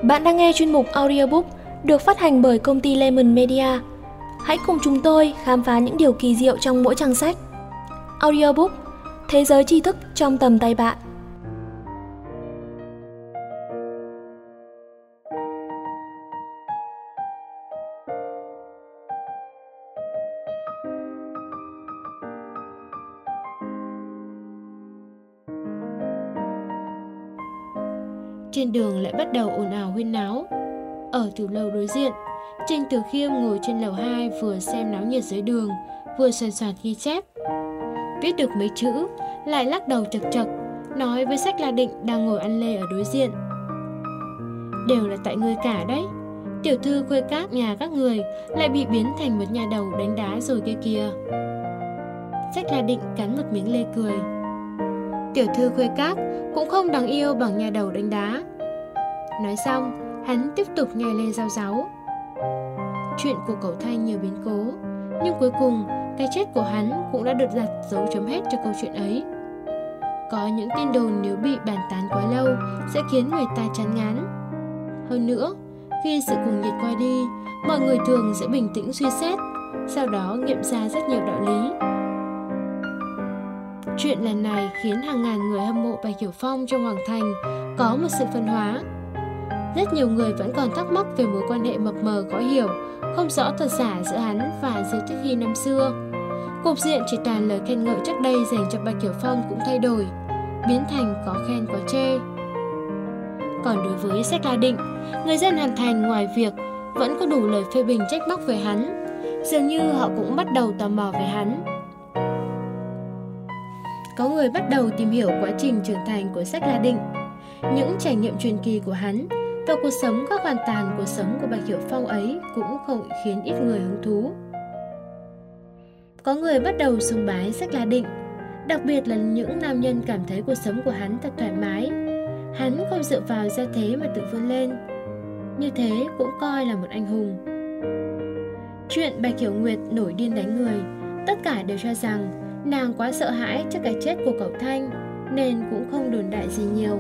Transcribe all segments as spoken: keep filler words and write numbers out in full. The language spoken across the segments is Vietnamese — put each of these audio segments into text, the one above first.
Bạn đang nghe chuyên mục audiobook được phát hành bởi công ty Lemon Media. Hãy cùng chúng tôi khám phá những điều kỳ diệu trong mỗi trang sách. Audiobook, thế giới tri thức trong tầm tay bạn. Trên đường lại bắt đầu ồn ào huyên náo. Ở từ lầu đối diện, Trình Tử Khiêm ngồi trên lầu hai vừa xem náo nhiệt dưới đường, vừa soàn soạt ghi chép. Viết được mấy chữ, lại lắc đầu chật chật, nói với Sách La Định đang ngồi ăn lê ở đối diện. Đều là tại ngươi cả đấy. Tiểu thư Khuê Các nhà các người lại bị biến thành một nhà đầu đánh đá rồi kia kìa. Sách La Định cắn một miếng lê cười. Tiểu thư Khuê Các cũng không đáng yêu bằng nhà đầu đánh đá. Nói xong, hắn tiếp tục nhai lê rau ráu. Chuyện của cậu Thanh nhiều biến cố, nhưng cuối cùng cái chết của hắn cũng đã được đặt dấu chấm hết cho câu chuyện ấy. Có những tin đồn nếu bị bàn tán quá lâu sẽ khiến người ta chán ngán. Hơn nữa, khi sự cuồng nhiệt qua đi, mọi người thường sẽ bình tĩnh suy xét, sau đó nghiệm ra rất nhiều đạo lý. Chuyện lần này khiến hàng ngàn người hâm mộ Bạch Hiểu Phong trong Hoàng Thành có một sự phân hóa. Rất nhiều người vẫn còn thắc mắc về mối quan hệ mập mờ khó hiểu, không rõ thật giả giữa hắn và Diêu Tích Hy năm xưa. Cục diện chỉ toàn lời khen ngợi trước đây dành cho Bạch Hiểu Phong cũng thay đổi, biến thành có khen có chê. Còn đối với Sách La Định, người dân Hàn Thành ngoài việc vẫn có đủ lời phê bình trách móc về hắn, dường như họ cũng bắt đầu tò mò về hắn. Có người bắt đầu tìm hiểu quá trình trưởng thành của Sách La Định, những trải nghiệm truyền kỳ của hắn và cuộc sống khác hoàn toàn cuộc sống của Bạch Hiểu Phong ấy cũng không khiến ít người hứng thú. Có người bắt đầu sùng bái Sách La Định, đặc biệt là những nam nhân cảm thấy cuộc sống của hắn thật thoải mái. Hắn không dựa vào gia thế mà tự vươn lên, như thế cũng coi là một anh hùng. Chuyện Bạch Hiểu Nguyệt nổi điên đánh người, tất cả đều cho rằng nàng quá sợ hãi trước cái chết của cậu Thanh nên cũng không đồn đại gì nhiều.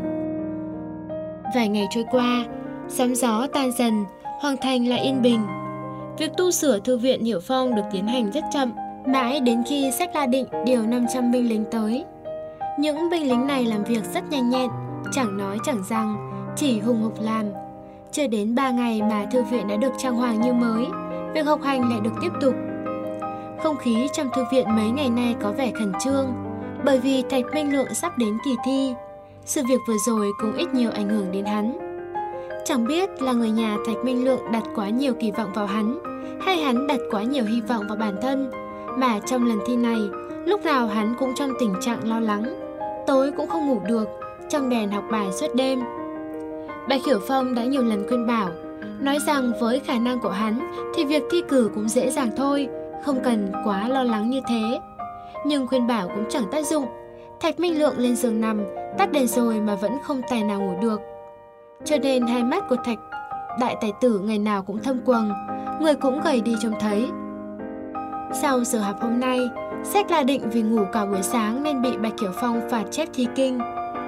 Vài ngày trôi qua, sóng gió tan dần, Hoàng Thành lại yên bình. Việc tu sửa thư viện Hiểu Phong được tiến hành rất chậm, mãi đến khi Sách La Định điều năm trăm binh lính tới. Những binh lính này làm việc rất nhanh nhẹn, chẳng nói chẳng rằng, chỉ hùng hục làm. Chưa đến ba ngày mà thư viện đã được trang hoàng như mới, việc học hành lại được tiếp tục. Không khí trong thư viện mấy ngày nay có vẻ khẩn trương, bởi vì Thạch Minh Lượng sắp đến kỳ thi. Sự việc vừa rồi cũng ít nhiều ảnh hưởng đến hắn. Chẳng biết là người nhà Thạch Minh Lượng đặt quá nhiều kỳ vọng vào hắn, hay hắn đặt quá nhiều hy vọng vào bản thân, mà trong lần thi này, lúc nào hắn cũng trong tình trạng lo lắng, tối cũng không ngủ được, trong đèn học bài suốt đêm. Bạch Hiểu Phong đã nhiều lần khuyên bảo, nói rằng với khả năng của hắn thì việc thi cử cũng dễ dàng thôi, không cần quá lo lắng như thế. Nhưng khuyên bảo cũng chẳng tác dụng. Thạch Minh Lượng lên giường nằm, tắt đèn rồi mà vẫn không tài nào ngủ được. Cho nên hai mắt của Thạch đại tài tử ngày nào cũng thâm quầng, người cũng gầy đi trông thấy. Sau giờ học hôm nay, Sách La Định vì ngủ cả buổi sáng nên bị Bạch Hiểu Phong phạt chép thi kinh.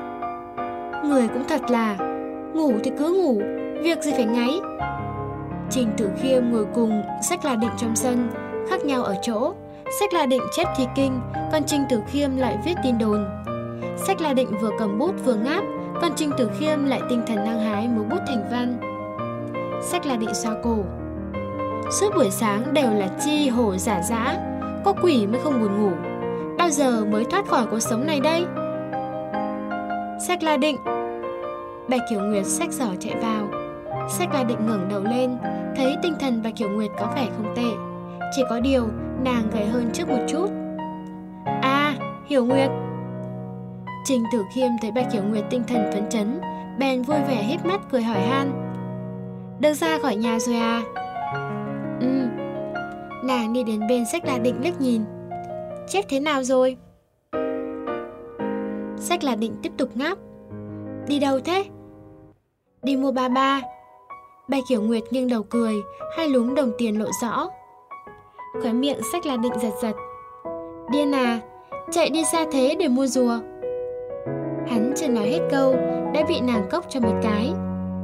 Người cũng thật là, ngủ thì cứ ngủ, việc gì phải ngáy. Trình Tử Khiêm ngồi cùng Sách La Định trong sân, khác nhau ở chỗ Sách La Định chép thi kinh, còn Trình Tử Khiêm lại viết tin đồn. Sách La Định vừa cầm bút vừa ngáp, còn Trình Tử Khiêm lại tinh thần hăng hái múa bút thành văn. Sách La Định xoa cổ. Suốt buổi sáng đều là chi hổ giả dã, có quỷ mới không buồn ngủ. Bao giờ mới thoát khỏi cuộc sống này đây? Sách La Định. Bạch Hiểu Nguyệt xách giỏ chạy vào. Sách La Định ngẩng đầu lên, thấy tinh thần Bạch Hiểu Nguyệt có vẻ không tệ, chỉ có điều nàng gầy hơn trước một chút. À, Hiểu Nguyệt. Trình Tử Khiêm thấy Bạch Hiểu Nguyệt tinh thần phấn chấn, bèn vui vẻ híp mắt cười hỏi han. Được ra khỏi nhà rồi à? Ừ. Nàng đi đến bên Sách La Định liếc nhìn. Chép thế nào rồi? Sách La Định tiếp tục ngáp. Đi đâu thế? Đi mua ba ba. Bạch Hiểu Nguyệt nghiêng đầu cười, hai lúm đồng tiền lộ rõ. Khóe miệng Sách La Định giật giật. Điên à, chạy đi xa thế để mua rùa. Hắn chưa nói hết câu đã bị nàng cốc cho một cái.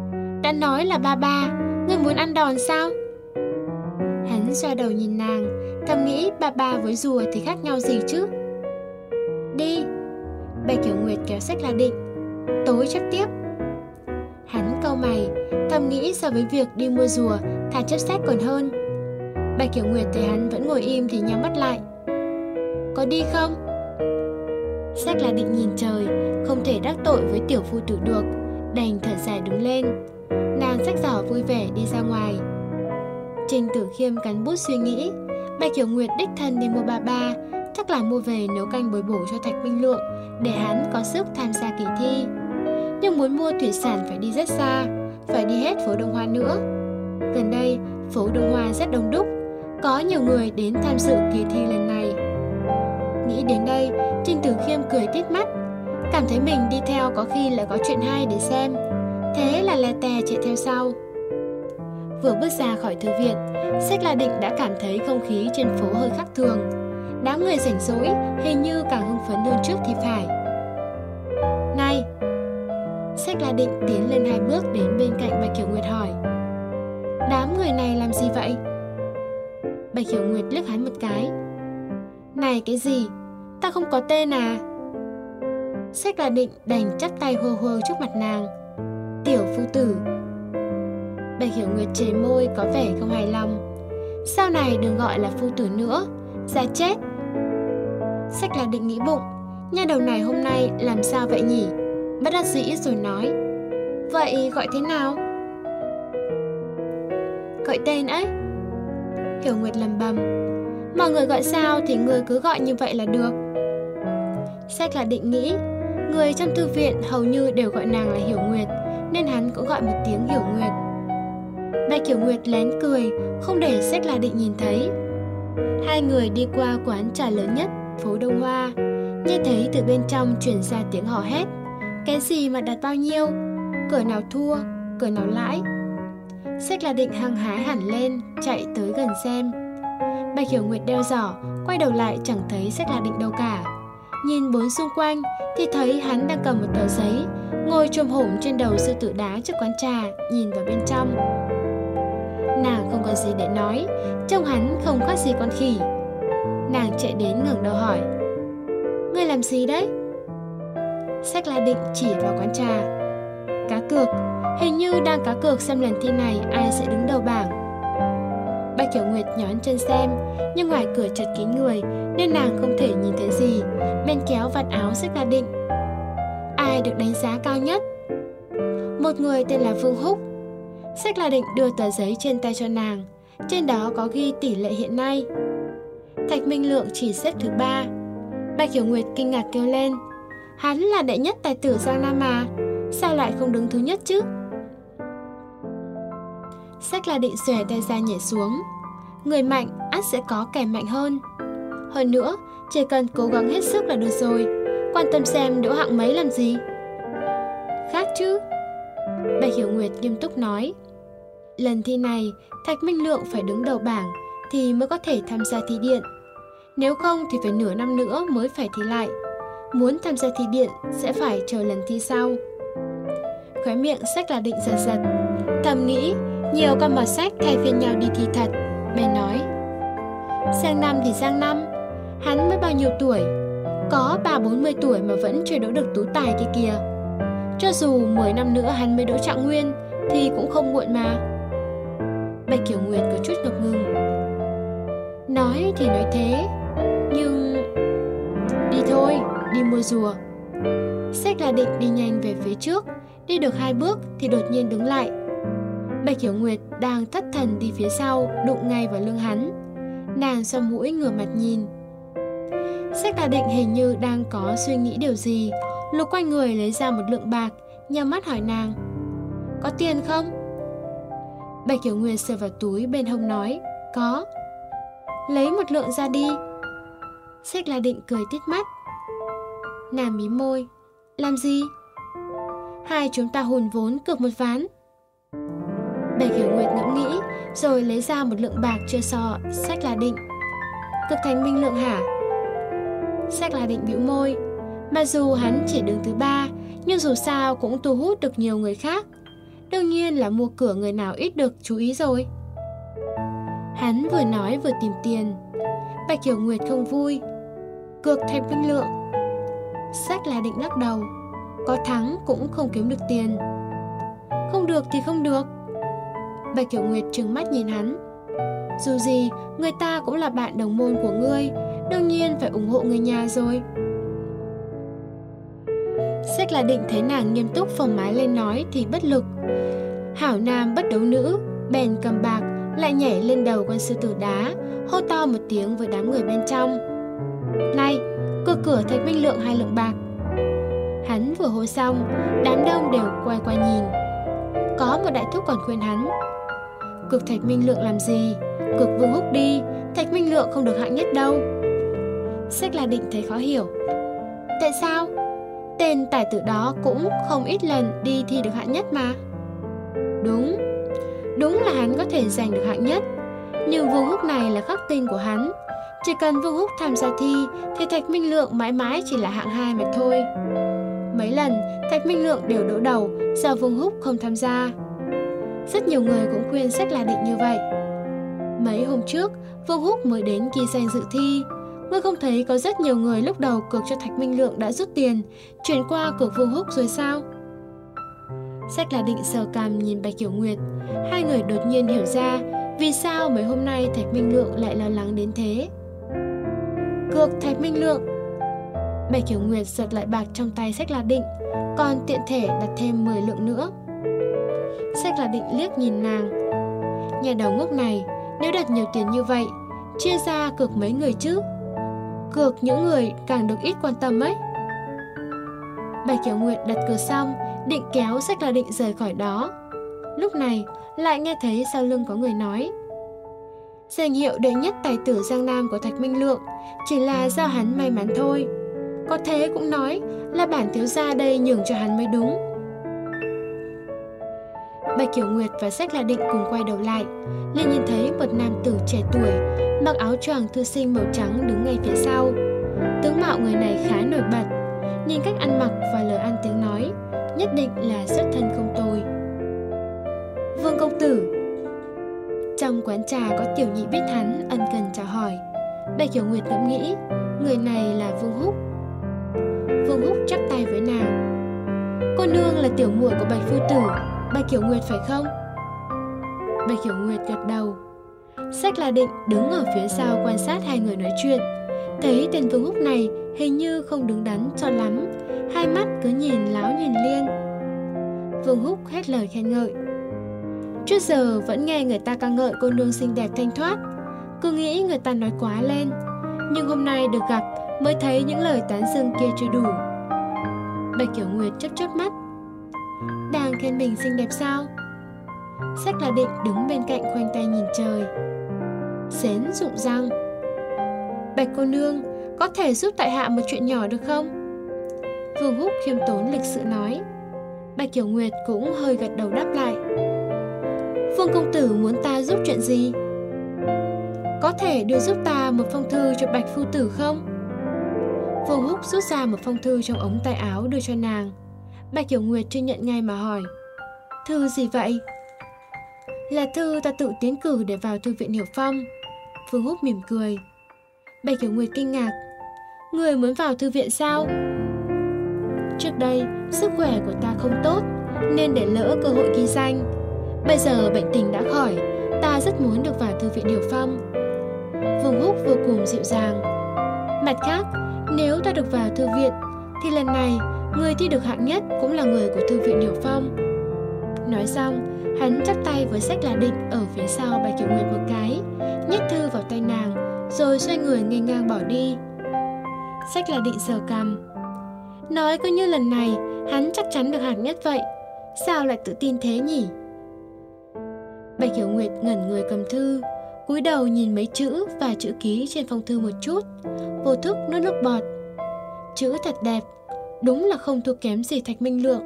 Đã nói là ba ba, ngươi muốn ăn đòn sao? Hắn xoa đầu nhìn nàng, thầm nghĩ ba ba với rùa thì khác nhau gì chứ. Đi. Bạch Kiểu Nguyệt kéo Sách La Định. Tối chắc tiếp. Hắn cau mày, thầm nghĩ so với việc đi mua rùa, thà chấp sách còn hơn. Bạch Kiểu Nguyệt thấy hắn vẫn ngồi im thì nhắm mắt lại. Có đi không? Sách La Định nhìn trời, không thể đắc tội với tiểu phu tử được, đành thở dài đứng lên. Nàng xách giỏ vui vẻ đi ra ngoài. Trình Tử Khiêm cắn bút suy nghĩ, Bạch Kiểu Nguyệt đích thân đi mua ba ba, chắc là mua về nấu canh bồi bổ cho Thạch Minh Lượng để hắn có sức tham gia kỳ thi. Nhưng muốn mua thủy sản phải đi rất xa, phải đi hết phố Đông Hoa nữa. Gần đây, phố Đông Hoa rất đông đúc, có nhiều người đến tham dự kỳ thi lần này. Nghĩ đến đây, Trình Tử Khiêm cười tít mắt, cảm thấy mình đi theo có khi lại có chuyện hay để xem. Thế là lè tè chạy theo sau. Vừa bước ra khỏi thư viện, Sách La Định đã cảm thấy không khí trên phố hơi khác thường. Đám người rảnh rỗi hình như càng hưng phấn hơn trước thì phải. Này! Sách La Định tiến lên hai bước đến bên cạnh Bạch Kiểu Nguyệt hỏi. Đám người này làm gì vậy? Bạch Kiểu Nguyệt liếc hắn một cái. Này cái gì? Ta không có tên à? Sách La Định đành chắp tay hô hô trước mặt nàng. Tiểu phu tử. Bạch Hiểu Nguyệt chế môi có vẻ không hài lòng. Sau này đừng gọi là phu tử nữa, ra chết. Sách La Định nghĩ bụng, nha đầu này hôm nay làm sao vậy nhỉ? Bất đắc dĩ rồi nói. Vậy gọi thế nào? Gọi tên ấy. Hiểu Nguyệt lầm bầm. Mọi người gọi sao thì người cứ gọi như vậy là được. Sách La Định nghĩ, người trong thư viện hầu như đều gọi nàng là Hiểu Nguyệt, nên hắn cũng gọi một tiếng Hiểu Nguyệt. Bạch Hiểu Nguyệt lén cười, không để Sách La Định nhìn thấy. Hai người đi qua quán trà lớn nhất phố Đông Hoa, nghe thấy từ bên trong truyền ra tiếng hò hét. Cái gì mà đặt bao nhiêu? Cửa nào thua, cửa nào lãi? Sách La Định hăng hái hẳn lên, chạy tới gần xem. Bạch Hiểu Nguyệt đeo giỏ, quay đầu lại chẳng thấy Sách La Định đâu cả. Nhìn bốn xung quanh thì thấy hắn đang cầm một tờ giấy, ngồi chồm hổm trên đầu sư tử đá trước quán trà, nhìn vào bên trong. Nàng không có gì để nói, trông hắn không khác gì con khỉ. Nàng chạy đến ngẩng đầu hỏi. Ngươi làm gì đấy? Sách La Định chỉ vào quán trà. Cá cược, hình như đang cá cược xem lần thi này ai sẽ đứng đầu bảng. Bạch Kiểu Nguyệt nhón chân xem, nhưng ngoài cửa chật kín người nên nàng không thể nhìn thấy gì, bèn kéo vạt áo Sách La Định. Ai được đánh giá cao nhất? Một người tên là Vương Húc. Sách La Định đưa tờ giấy trên tay cho nàng, trên đó có ghi tỷ lệ hiện nay. Thạch Minh Lượng chỉ xếp thứ ba. Bạch Hiểu Nguyệt kinh ngạc kêu lên. Hắn là đệ nhất tài tử Giang Nam mà, sao lại không đứng thứ nhất chứ? Sách La Định xòe tay ra nhảy xuống. Người mạnh ắt sẽ có kẻ mạnh hơn. Hơn nữa, chỉ cần cố gắng hết sức là được rồi, quan tâm xem đỗ hạng mấy làm gì. Khác chứ? Bạch Hiểu Nguyệt nghiêm túc nói. Lần thi này, Thạch Minh Lượng phải đứng đầu bảng thì mới có thể tham gia thi điện. Nếu không thì phải nửa năm nữa mới phải thi lại. Muốn tham gia thi điện sẽ phải chờ lần thi sau. Khóe miệng Sách La Định giật giật, thầm nghĩ nhiều con mọt sách thay phiên nhau đi thi thật. Bèn nói. Sang năm thì sang năm, hắn mới bao nhiêu tuổi? Có ba bốn mươi tuổi mà vẫn chưa đỗ được tú tài kia kìa. Cho dù mười năm nữa hắn mới đỗ trạng nguyên thì cũng không muộn mà. Bạch Kiểu Nguyệt có chút ngập ngừng. Nói thì nói thế, nhưng... Đi thôi, đi mua rùa. Sách La Định đi nhanh về phía trước, đi được hai bước thì đột nhiên đứng lại. Bạch Hiểu Nguyệt đang thất thần đi phía sau, đụng ngay vào lưng hắn. Nàng xoa mũi ngửa mặt nhìn. Sách La Định hình như đang có suy nghĩ điều gì, lục quanh người lấy ra một lượng bạc, nhắm mắt hỏi nàng. Có tiền không? Bạch Hiểu Nguyệt sờ vào túi bên hông nói. Có. Lấy một lượng ra đi. Sách La Định cười tít mắt. Nàng mím môi. Làm gì? Hai chúng ta hùn vốn cược một ván. Bạch Hiểu Nguyệt ngẫm nghĩ, rồi lấy ra một lượng bạc chưa so Sách La Định. Cực thành Minh Lượng hả? Sách La Định bĩu môi. Mặc dù hắn chỉ đứng thứ ba, nhưng dù sao cũng thu hút được nhiều người khác. đương nhiên là mua cửa người nào ít được chú ý rồi. Hắn vừa nói vừa tìm tiền. Bạch Hiểu Nguyệt không vui. Cược Thạch Minh Lượng. Sách là định lắc đầu. Có thắng cũng không kiếm được tiền. Không được thì không được. Bạch Hiểu Nguyệt trừng mắt nhìn hắn. Dù gì, người ta cũng là bạn đồng môn của ngươi, đương nhiên phải ủng hộ người nhà rồi. Sách là định thấy nàng nghiêm túc phồng mái lên nói thì bất lực. Hảo nam bất đấu nữ, bèn cầm bạc lại nhảy lên đầu con sư tử đá, hô to một tiếng với đám người bên trong. Này, cược cửa Thạch Minh Lượng hai lượng bạc. Hắn vừa hô xong, đám đông đều quay qua nhìn. Có một đại thúc còn khuyên hắn. Cược Thạch Minh Lượng làm gì? Cược Vương Húc đi, Thạch Minh Lượng không được hạng nhất đâu. Sách là định thấy khó hiểu. Tại sao? Tên tài tử đó cũng không ít lần đi thi được hạng nhất mà. Đúng, đúng là hắn có thể giành được hạng nhất. Nhưng Vương Húc này là khắc tinh của hắn. Chỉ cần Vương Húc tham gia thi thì Thạch Minh Lượng mãi mãi chỉ là hạng hai mà thôi. Mấy lần Thạch Minh Lượng đều đỗ đầu do Vương Húc không tham gia. Rất nhiều người cũng khuyên Sách là định như vậy. Mấy hôm trước Vương Húc mới đến ghi danh dự thi. Ngươi không thấy có rất nhiều người lúc đầu cược cho Thạch Minh Lượng đã rút tiền chuyển qua cược Vương Húc rồi sao? Sách là định sờ cằm nhìn Bạch Hiểu Nguyệt. Hai người đột nhiên hiểu ra vì sao mấy hôm nay Thạch Minh Lượng lại lo lắng đến thế. Cược Thạch Minh Lượng. Bạch Hiểu Nguyệt giật lại bạc trong tay Sách là định, còn tiện thể đặt thêm mười lượng nữa. Sách là định liếc nhìn nàng. Nhà đầu ngốc này, nếu đặt nhiều tiền như vậy, chia ra cược mấy người chứ? Cược những người càng được ít quan tâm ấy. Bạch Hiểu Nguyệt đặt cược xong, định kéo Sách là định rời khỏi đó. Lúc này lại nghe thấy sau lưng có người nói. Danh hiệu đệ nhất tài tử Giang Nam của Thạch Minh Lượng chỉ là do hắn may mắn thôi. Có thế cũng nói là bản thiếu gia đây nhường cho hắn mới đúng. Bạch Hiểu Nguyệt và Sách là định cùng quay đầu lại, liền nhìn thấy một nam tử trẻ tuổi mặc áo choàng thư sinh màu trắng đứng ngay phía sau. Tướng mạo người này khá nổi bật, nhìn cách ăn mặc và lời ăn tiếng nói, nhất định là xuất thân không tồi. Vương công tử. Trong quán trà có tiểu nhị biết hắn, ân cần chào hỏi. Bạch Hiểu Nguyệt ngẫm nghĩ, người này là Vương Húc. Vương Húc chắp tay với nàng. Cô nương là tiểu muội của Bạch phu tử, Bạch Hiểu Nguyệt phải không? Bạch Hiểu Nguyệt gật đầu. Sách là định đứng ở phía sau quan sát hai người nói chuyện, thấy tên Vương Húc này hình như không đứng đắn cho lắm, hai mắt cứ nhìn láo nhìn liên. Vương Húc hét lời khen ngợi. Trước giờ vẫn nghe người ta ca ngợi cô nương xinh đẹp thanh thoát, cứ nghĩ người ta nói quá lên, nhưng hôm nay được gặp mới thấy những lời tán dương kia chưa đủ. Bạch Hiểu Nguyệt chớp chớp mắt. Đang khen mình xinh đẹp sao? Sách là định đứng bên cạnh khoanh tay nhìn trời. Xến rụng răng. Bạch cô nương, có thể giúp tại hạ một chuyện nhỏ được không? Vương Húc khiêm tốn lịch sự nói. Bạch Hiểu Nguyệt cũng hơi gật đầu đáp lại. Vương công tử muốn ta giúp chuyện gì? Có thể đưa giúp ta một phong thư cho Bạch phu tử không? Vương Húc rút ra một phong thư trong ống tay áo đưa cho nàng. Bạch Hiểu Nguyệt chưa nhận ngay mà hỏi. Thư gì vậy? Là thư ta tự tiến cử để vào thư viện Hiểu Phong. Vương Húc mỉm cười. Bạch Hiểu Nguyệt kinh ngạc. Người muốn vào thư viện sao? Trước đây sức khỏe của ta không tốt nên để lỡ cơ hội ghi danh. Bây giờ bệnh tình đã khỏi, ta rất muốn được vào thư viện Hiểu Phong. Vương Húc vô cùng dịu dàng. Mặt khác, nếu ta được vào thư viện thì lần này người thi được hạng nhất cũng là người của thư viện Hiểu Phong. Nói xong, hắn chắp tay với Sách là định ở phía sau Bạch Hiểu Nguyệt một cái, nhét thư vào tay nàng, rồi xoay người nghênh ngang bỏ đi. Sách là định sờ cằm. Nói coi như lần này hắn chắc chắn được hạng nhất vậy, sao lại tự tin thế nhỉ? Bạch Hiểu Nguyệt ngẩn người cầm thư, cúi đầu nhìn mấy chữ và chữ ký trên phong thư một chút, vô thức nuốt nước bọt. Chữ thật đẹp, đúng là không thua kém gì Thạch Minh Lượng.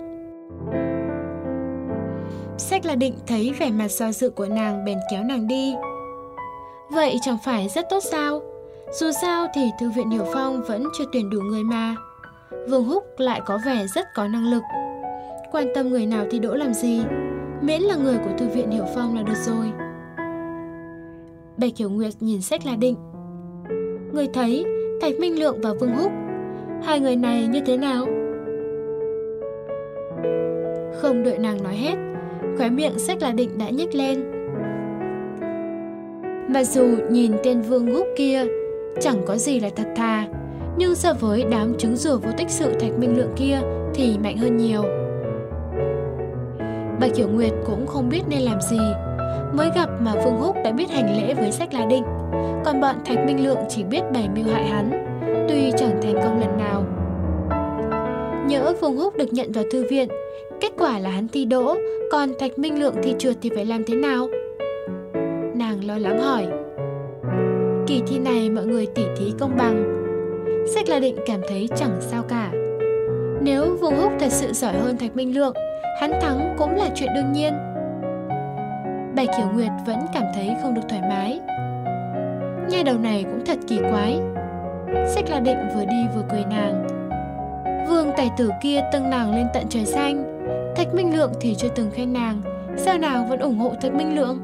Sách là định thấy vẻ mặt do dự của nàng bèn kéo nàng đi. Vậy chẳng phải rất tốt sao? Dù sao thì thư viện Hiểu Phong vẫn chưa tuyển đủ người mà. Vương Húc lại có vẻ rất có năng lực. Quan tâm người nào thi đỗ làm gì? miễn là người của thư viện Hiểu Phong là được rồi. Bạch Hiểu Nguyệt nhìn Sách La Định. Người thấy Thạch Minh Lượng và Vương Húc, hai người này như thế nào? Không đợi nàng nói hết, khóe miệng Sách La Định đã nhếch lên. Mặc dù nhìn tên Vương Húc kia chẳng có gì là thật thà, nhưng so với đám trứng rùa vô tích sự Thạch Minh Lượng kia thì mạnh hơn nhiều. Bạch Hiểu Nguyệt cũng không biết nên làm gì. Mới gặp mà Vương Húc đã biết hành lễ với Sách La Định, còn bọn Thạch Minh Lượng chỉ biết bày mưu hại hắn, tuy chẳng thành công lần nào. Nhỡ Vương Húc được nhận vào thư viện, kết quả là hắn thi đỗ, còn Thạch Minh Lượng thi trượt thì phải làm thế nào? Nàng lo lắng hỏi. Kỳ thi này mọi người tỉ thí công bằng. Sách La Định cảm thấy chẳng sao cả. Nếu Vương Húc thật sự giỏi hơn Thạch Minh Lượng, hắn thắng cũng là chuyện đương nhiên. Bạch Hiểu Nguyệt vẫn cảm thấy không được thoải mái. Nha đầu này cũng thật kỳ quái. Sách La Định vừa đi vừa cười nàng. Vương tài tử kia tâng nàng lên tận trời xanh, Thạch Minh Lượng thì chưa từng khen nàng, sao nàng vẫn ủng hộ Thạch Minh Lượng?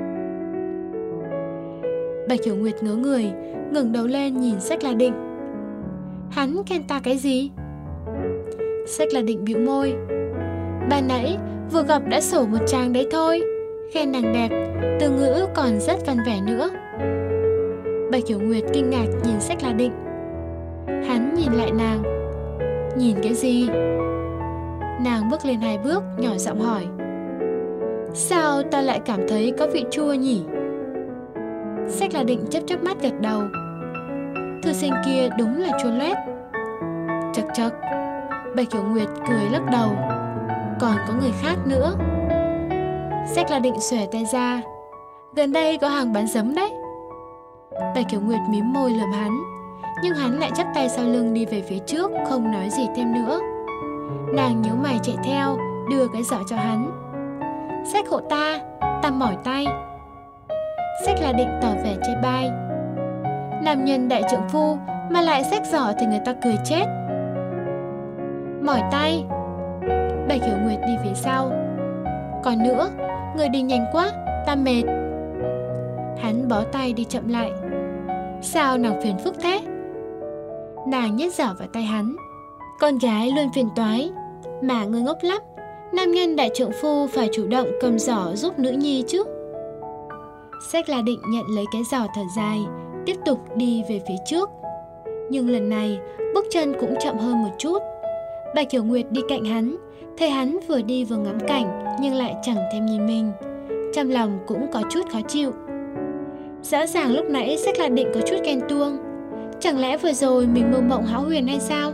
Bạch Hiểu Nguyệt ngớ người, ngẩng đầu lên nhìn Sách La Định. Hắn khen ta cái gì? Sách La Định bĩu môi. Ban nãy vừa gặp đã sổ một tràng đấy thôi, khen nàng đẹp, từ ngữ còn rất văn vẻ nữa. Bạch Hiểu Nguyệt kinh ngạc nhìn Sách La Định. Hắn nhìn lại nàng. Nhìn cái gì? Nàng bước lên hai bước, nhỏ giọng hỏi. Sao ta lại cảm thấy có vị chua nhỉ? Sách La Định chớp chớp mắt gật đầu. Thư sinh kia đúng là chua loét. Chật chật. Bạch Hiểu Nguyệt cười lắc đầu. Còn có người khác nữa. Sách La Định xòe tay ra. Gần đây có hàng bán giấm đấy. Bạch Hiểu Nguyệt mím môi lườm hắn, nhưng hắn lại chắp tay sau lưng đi về phía trước, không nói gì thêm nữa. Nàng nhíu mày chạy theo, đưa cái giỏ cho hắn. Sách hộ ta, ta mỏi tay. Sách La Định tỏ vẻ chê bai. Nam nhân đại trượng phu mà lại xách giỏ thì người ta cười chết. Mỏi tay. Bạch Hiểu Nguyệt đi phía sau. Còn nữa, người đi nhanh quá, ta mệt. Hắn bó tay đi chậm lại. Sao nàng phiền phức thế? Nàng nhét giỏ vào tay hắn. Con gái luôn phiền toái, mà ngươi ngốc lắm. Nam nhân đại trượng phu phải chủ động cầm giỏ giúp nữ nhi chứ. Sách La Định nhận lấy cái giỏ thở dài, tiếp tục đi về phía trước. Nhưng lần này bước chân cũng chậm hơn một chút. Bạch Hiểu Nguyệt đi cạnh hắn, thấy hắn vừa đi vừa ngắm cảnh, nhưng lại chẳng thèm nhìn mình. Trong lòng cũng có chút khó chịu. Rõ ràng lúc nãy Sách La Định có chút ghen tuông. Chẳng lẽ vừa rồi mình mơ mộng hão huyền hay sao?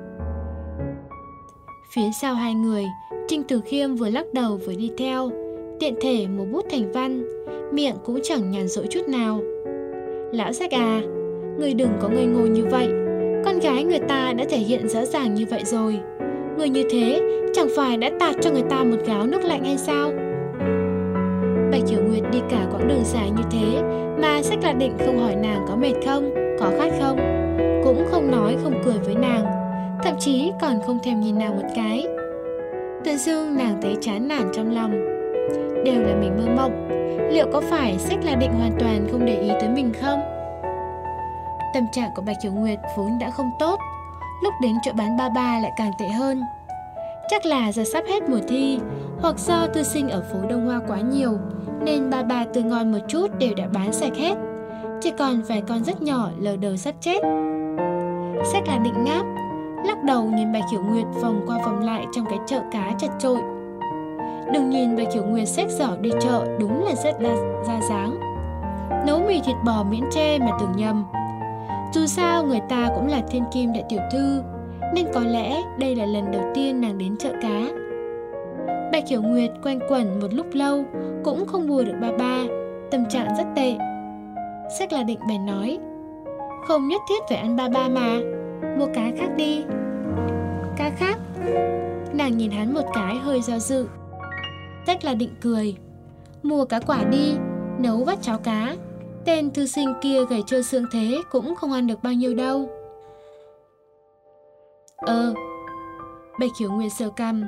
Phía sau hai người, Trình Tử Khiêm vừa lắc đầu vừa đi theo, tiện thể một bút thành văn, miệng cũng chẳng nhàn rỗi chút nào. Lão Sách à, người đừng có ngây ngô như vậy. Con gái người ta đã thể hiện rõ ràng như vậy rồi. Người như thế chẳng phải đã tạt cho người ta một gáo nước lạnh hay sao? Bạch Hiểu Nguyệt đi cả quãng đường dài như thế mà Sách La Định không hỏi nàng có mệt không, có khát không, cũng không nói không cười với nàng, thậm chí còn không thèm nhìn nàng một cái. Tự dưng nàng thấy chán nản trong lòng. Đều là mình mơ mộng. Liệu có phải Sách La Định hoàn toàn không để ý tới mình không? Tâm trạng của Bạch Hiểu Nguyệt vốn đã không tốt, lúc đến chỗ bán ba ba lại càng tệ hơn. Chắc là giờ sắp hết mùa thi, hoặc do thư sinh ở phố Đông Hoa quá nhiều, nên ba ba tươi ngon một chút đều đã bán sạch hết, chỉ còn vài con rất nhỏ lờ đờ sắp chết. Sách La Định ngáp, lắc đầu nhìn Bạch Hiểu Nguyệt vòng qua vòng lại trong cái chợ cá chật chội. Đừng nhìn Bạch Hiểu Nguyệt xách giỏ đi chợ đúng là rất đa, ra dáng. Nấu mì thịt bò miễn tre mà tưởng nhầm. Dù sao người ta cũng là thiên kim đại tiểu thư, nên có lẽ đây là lần đầu tiên nàng đến chợ cá. Bạch Hiểu Nguyệt quanh quẩn một lúc lâu cũng không mua được ba ba, tâm trạng rất tệ. Sách La Định bèn nói, không nhất thiết phải ăn ba ba mà, mua cá khác đi. Cá khác? Nàng nhìn hắn một cái hơi do dự. Sách La Định cười, mua cá quả đi, nấu vắt cháo cá. Tên thư sinh kia gầy trơ xương thế cũng không ăn được bao nhiêu đâu. Ờ. Bạch Hiểu Nguyệt sờ cằm,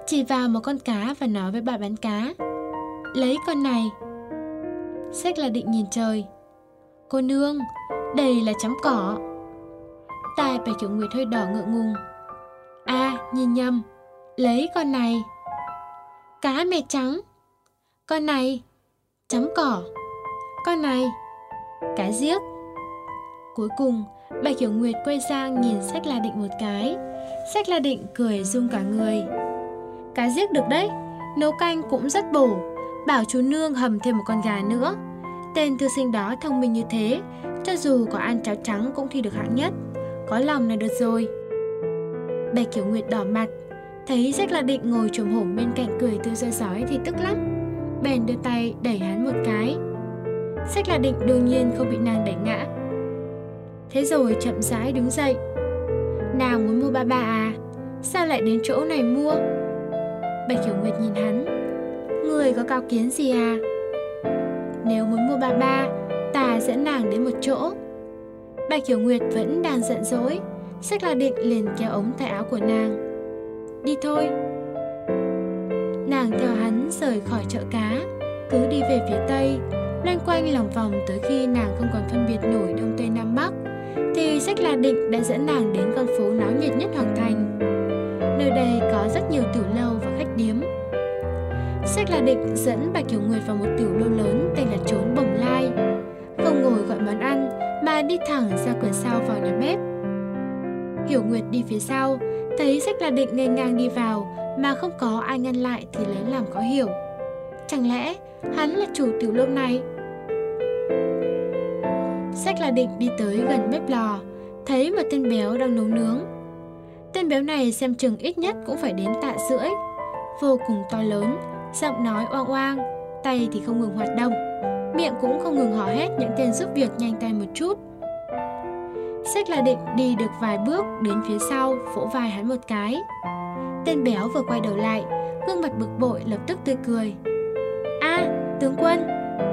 chỉ vào một con cá và nói với bà bán cá: lấy con này. Sách là định nhìn trời: cô nương, đây là chấm cỏ. Tai Bạch Hiểu Nguyệt hơi đỏ ngượng ngùng: à, nhìn nhầm, lấy con này. Cá mè trắng. Con này. Chấm cỏ. Con này. Cá giếc. Cuối cùng Bạch Hiểu Nguyệt quay sang nhìn Sách La Định một cái. Sách La Định cười rung cả người: cá giếc được đấy, nấu canh cũng rất bổ. Bảo chú nương hầm thêm một con gà nữa. Tên thư sinh đó thông minh như thế, cho dù có ăn cháo trắng cũng thi được hạng nhất. Có lòng là được rồi. Bạch Hiểu Nguyệt đỏ mặt, thấy Sách La Định ngồi chồm hổm bên cạnh cười tươi rói rói thì tức lắm, bèn đưa tay đẩy hắn một cái. Sách La Định đương nhiên không bị nàng đẩy ngã. Thế rồi chậm rãi đứng dậy: nàng muốn mua ba ba à? Sao lại đến chỗ này mua? Bạch Hiểu Nguyệt nhìn hắn: người có cao kiến gì à? Nếu muốn mua ba ba, ta dẫn nàng đến một chỗ. Bạch Hiểu Nguyệt vẫn đang giận dỗi. Sách La Định liền kéo ống tay áo của nàng: đi thôi. Nàng theo hắn rời khỏi chợ cá, cứ đi về phía tây, loanh quanh lòng vòng tới khi nàng không còn phân biệt nổi đông tây nam bắc, thì Sách La Định đã dẫn nàng đến con phố náo nhiệt nhất Hoàng Thành. Nơi đây có rất nhiều tiểu lâu và khách điếm. Sách La Định dẫn Bạch Hiểu Nguyệt vào một tiểu lâu lớn tên là Trốn Bồng Lai. Không ngồi gọi món ăn mà đi thẳng ra cửa sau vào nhà bếp. Hiểu Nguyệt đi phía sau, thấy Sách La Định nghênh ngang đi vào mà không có ai ngăn lại thì lấy làm khó hiểu. Chẳng lẽ hắn là chủ tiểu lâu này? Sách La Định đi tới gần bếp lò, thấy một tên béo đang nấu nướng. Tên béo này xem chừng ít nhất cũng phải đến tạ rưỡi, vô cùng to lớn, giọng nói oang oang, tay thì không ngừng hoạt động, miệng cũng không ngừng hò hét những tên giúp việc nhanh tay một chút. Sách La Định đi được vài bước đến phía sau, vỗ vai hắn một cái. Tên béo vừa quay đầu lại, gương mặt bực bội lập tức tươi cười: a, à, tướng quân.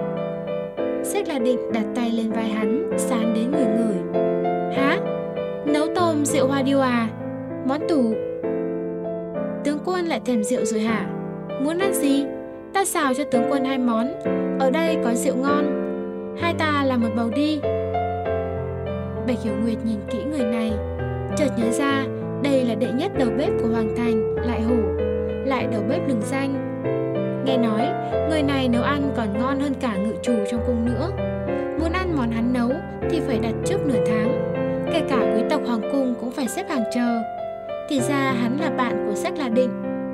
Sách La Định đặt tay lên vai hắn, sán đến ngửi ngửi: hả? Nấu tôm rượu hoa điêu à? Món tủ. Tướng quân lại thèm rượu rồi hả? Muốn ăn gì? Ta xào cho tướng quân hai món. Ở đây có rượu ngon. Hai ta làm một bầu đi. Bạch Hiểu Nguyệt nhìn kỹ người này, chợt nhớ ra đây là đệ nhất đầu bếp của Hoàng Thành, lại hổ, lại đầu bếp lừng danh. Nghe nói người này nấu ăn còn ngon hơn cả ngự chủ trong cung nữa. Muốn ăn món hắn nấu thì phải đặt trước nửa tháng, kể cả quý tộc hoàng cung cũng phải xếp hàng chờ. Thì ra hắn là bạn của Sách La Định.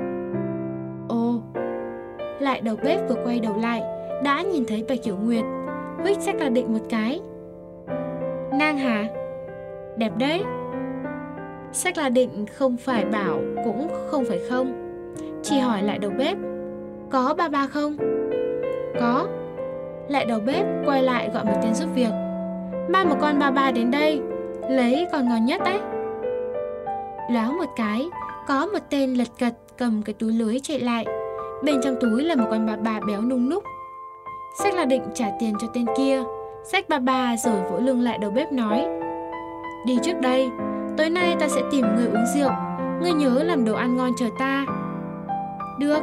Ồ, lại đầu bếp vừa quay đầu lại đã nhìn thấy Bạch Hiểu Nguyệt, huých Sách La Định một cái: nàng hả? Đẹp đấy. Sách La Định không phải bảo cũng không phải không, chỉ hỏi lại đầu bếp: có ba ba không? Có. Lại đầu bếp quay lại gọi một tên giúp việc: mang một con ba ba đến đây, lấy con ngon nhất đấy. Loáng một cái, có một tên lật cật cầm cái túi lưới chạy lại. Bên trong túi là một con ba ba béo nung núc. Sách La Định trả tiền cho tên kia, xách ba ba rồi vỗ lưng lại đầu bếp nói: đi trước đây, tối nay ta sẽ tìm người uống rượu, ngươi nhớ làm đồ ăn ngon chờ ta. Được.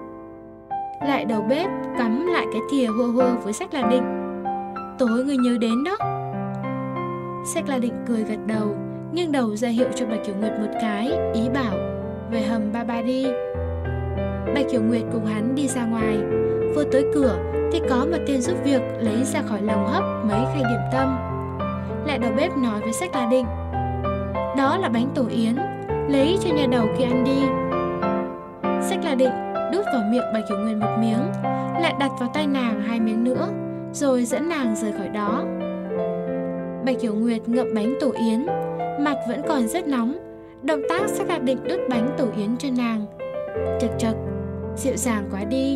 Lại đầu bếp cắm lại cái thìa hô hô với Sách La Định: tối ngươi nhớ đến đó. Sách La Định cười gật đầu, nghiêng đầu ra hiệu cho Bạch Hiểu Nguyệt một cái, ý bảo: về hầm ba ba đi. Bạch Hiểu Nguyệt cùng hắn đi ra ngoài. Vừa tới cửa thì có một tên giúp việc lấy ra khỏi lồng hấp mấy khay điểm tâm. Lại đầu bếp nói với Sách La Định: đó là bánh tổ yến, lấy cho nhà đầu kia ăn đi. Sách La Định đút vào miệng Bạch Hiểu Nguyệt một miếng, lại đặt vào tay nàng hai miếng nữa, rồi dẫn nàng rời khỏi đó. Bạch Hiểu Nguyệt ngậm bánh tổ yến, mặt vẫn còn rất nóng. Động tác Sách La Định đút bánh tổ yến cho nàng, chật chật, dịu dàng quá đi.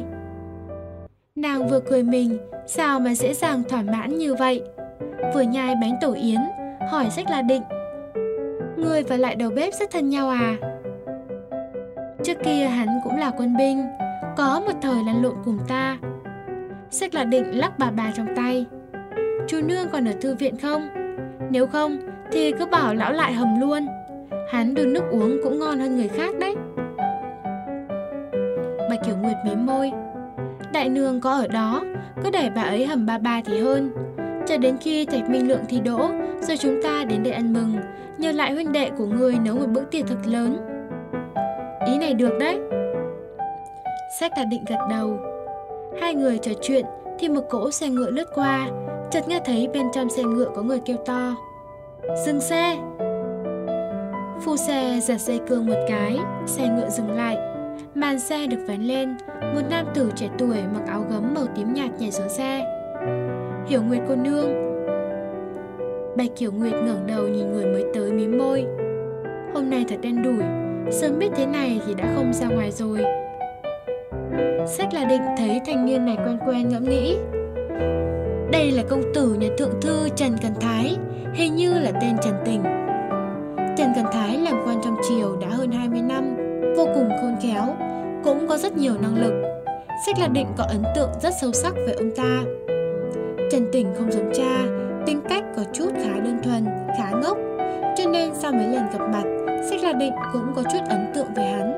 Nàng vừa cười mình, sao mà dễ dàng thỏa mãn như vậy. Vừa nhai bánh tổ yến, hỏi Sách La Định: ngươi và lại đầu bếp rất thân nhau à? Trước kia hắn cũng là quân binh, có một thời lăn lộn cùng ta. Sách La Định lắc bà bà trong tay: chú nương còn ở thư viện không? Nếu không thì cứ bảo lão lại hầm luôn, hắn đun nước uống cũng ngon hơn người khác đấy. Bạch Kiểu Nguyệt mím môi. Đại nương có ở đó, cứ để bà ấy hầm ba ba thì hơn. Chờ đến khi Thạch Minh Lượng thi đỗ, rồi chúng ta đến đây ăn mừng, nhờ lại huynh đệ của ngươi nấu một bữa tiệc thật lớn. Ý này được đấy. Sách là định gật đầu. Hai người trò chuyện thì một cỗ xe ngựa lướt qua, chợt nghe thấy bên trong xe ngựa có người kêu to: dừng xe! Phu xe giật dây cương một cái, xe ngựa dừng lại. Màn xe được vén lên, một nam tử trẻ tuổi mặc áo gấm màu tím nhạt nhảy xuống xe. Hiểu Nguyệt cô nương. Bạch Kiểu Nguyệt ngẩng đầu nhìn người mới tới mím môi. Hôm nay thật đen đủi, sớm biết thế này thì đã không ra ngoài rồi. Sách là định thấy thanh niên này quen quen ngẫm nghĩ. Đây là công tử nhà thượng thư Trần Cần Thái, hình như là tên Trần Tình. Trần Cần Thái làm quan trong triều đã hơn hai mươi năm, vô cùng khôn khéo, cũng có rất nhiều năng lực. Sách là định có ấn tượng rất sâu sắc về ông ta. Trần Tình không giống cha, tính cách có chút khá đơn thuần, khá ngốc, cho nên sau mấy lần gặp mặt, Sách là định cũng có chút ấn tượng về hắn.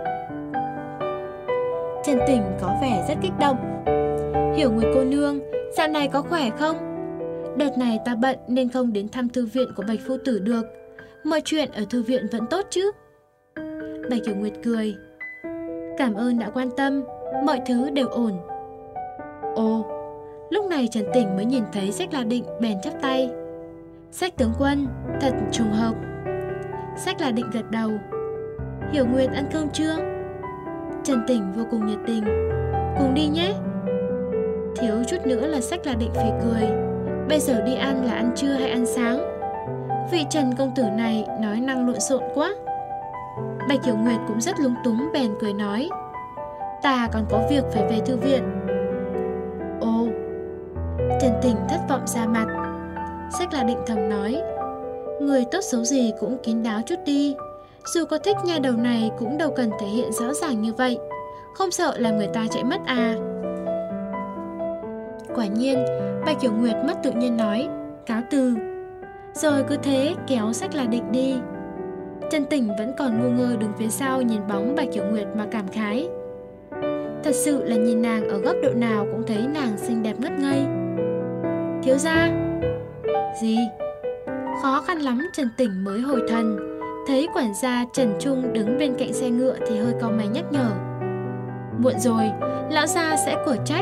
Trần Tình có vẻ rất kích động. Hiểu Nguyệt cô nương, dạo này có khỏe không? Đợt này ta bận nên không đến thăm thư viện của Bạch phu tử được. Mọi chuyện ở thư viện vẫn tốt chứ? Bạch Kiểu Nguyệt cười. Cảm ơn đã quan tâm, mọi thứ đều ổn. Ồ, lúc này Trần Tình mới nhìn thấy Sách là định bèn chắp tay. Sách tướng quân, thật trùng hợp. Sách là định gật đầu. Hiểu Nguyệt ăn cơm chưa? Trần Tình vô cùng nhiệt tình. Cùng đi nhé. Thiếu chút nữa là Sách là định phì cười. Bây giờ đi ăn là ăn trưa hay ăn sáng? Vị Trần công tử này nói năng lộn xộn quá. Bạch Kiểu Nguyệt cũng rất lúng túng bèn cười nói. Ta còn có việc phải về thư viện. Ồ. Trần Tình thất vọng ra mặt. Sách là định thầm nói. Người tốt xấu gì cũng kín đáo chút đi. Dù có thích nha đầu này cũng đâu cần thể hiện rõ ràng như vậy. Không sợ làm người ta chạy mất à? Quả nhiên, Bạch Kiểu Nguyệt mất tự nhiên nói. Cáo từ. Rồi cứ thế kéo Sách là định đi. Trần Tình vẫn còn ngu ngơ đứng phía sau nhìn bóng Bạch Kiểu Nguyệt mà cảm khái. Thật sự là nhìn nàng ở góc độ nào cũng thấy nàng xinh đẹp ngất ngây. Thiếu gia. Gì? Khó khăn lắm Trần Tình mới hồi thần. Thấy quản gia Trần Trung đứng bên cạnh xe ngựa thì hơi cau mày nhắc nhở. Muộn rồi, lão gia sẽ của trách.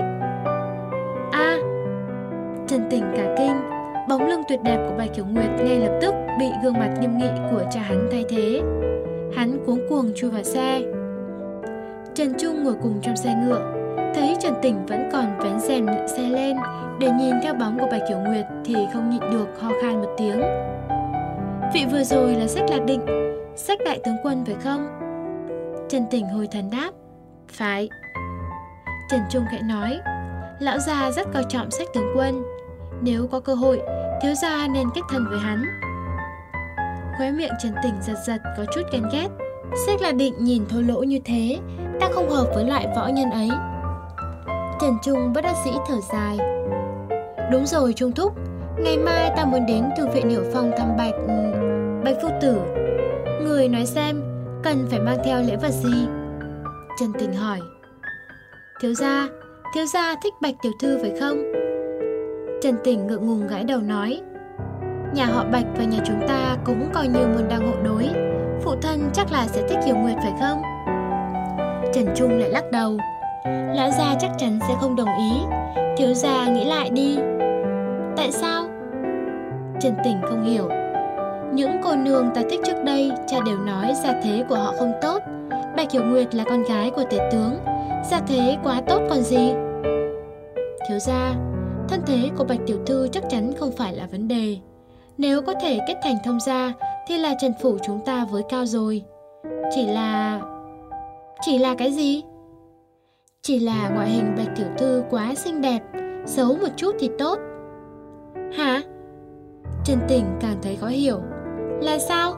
A. Trần Tình cả kinh. Bóng lưng tuyệt đẹp của Bạch Kiểu Nguyệt ngay lập tức bị gương mặt nghiêm nghị của cha hắn thay thế. Hắn cuống cuồng chui vào xe. Trần Trung ngồi cùng trong xe ngựa, thấy Trần Tình vẫn còn vén rèm xe lên để nhìn theo bóng của Bạch Kiểu Nguyệt thì không nhịn được ho khan một tiếng. Vị vừa rồi là Sách là định, Sách đại tướng quân phải không? Trần Tình hồi thần đáp. Phải. Trần Trung khẽ nói. Lão gia rất coi trọng Sách tướng quân. Nếu có cơ hội, thiếu gia nên kết thân với hắn. Khóe miệng Trần Tình giật giật có chút ghen ghét. Sách là định nhìn thô lỗ như thế, ta không hợp với loại võ nhân ấy. Trần Trung bất đắc dĩ thở dài. Đúng rồi Trung thúc, ngày mai ta muốn đến thư viện Hiểu Phong thăm Bạch Bạch phu tử. Người nói xem cần phải mang theo lễ vật gì? Trần Tình hỏi. Thiếu gia, thiếu gia thích Bạch tiểu thư phải không? Trần Tình ngượng ngùng gãi đầu nói. Nhà họ Bạch và nhà chúng ta cũng coi như môn đăng hộ đối. Phụ thân chắc là sẽ thích Hiểu Nguyệt phải không? Trần Trung lại lắc đầu. Lão gia chắc chắn sẽ không đồng ý. Thiếu gia nghĩ lại đi. Tại sao? Trần Tình không hiểu. Những cô nương ta thích trước đây cha đều nói gia thế của họ không tốt. Bạch Hiểu Nguyệt là con gái của tể tướng, gia thế quá tốt còn gì. Thiếu gia, thân thế của Bạch tiểu thư chắc chắn không phải là vấn đề. Nếu có thể kết thành thông gia thì là Trần phủ chúng ta với cao rồi. Chỉ là... Chỉ là cái gì? Chỉ là ngoại hình Bạch tiểu thư quá xinh đẹp, xấu một chút thì tốt. Hả? Trần Tình càng thấy khó hiểu. Là sao?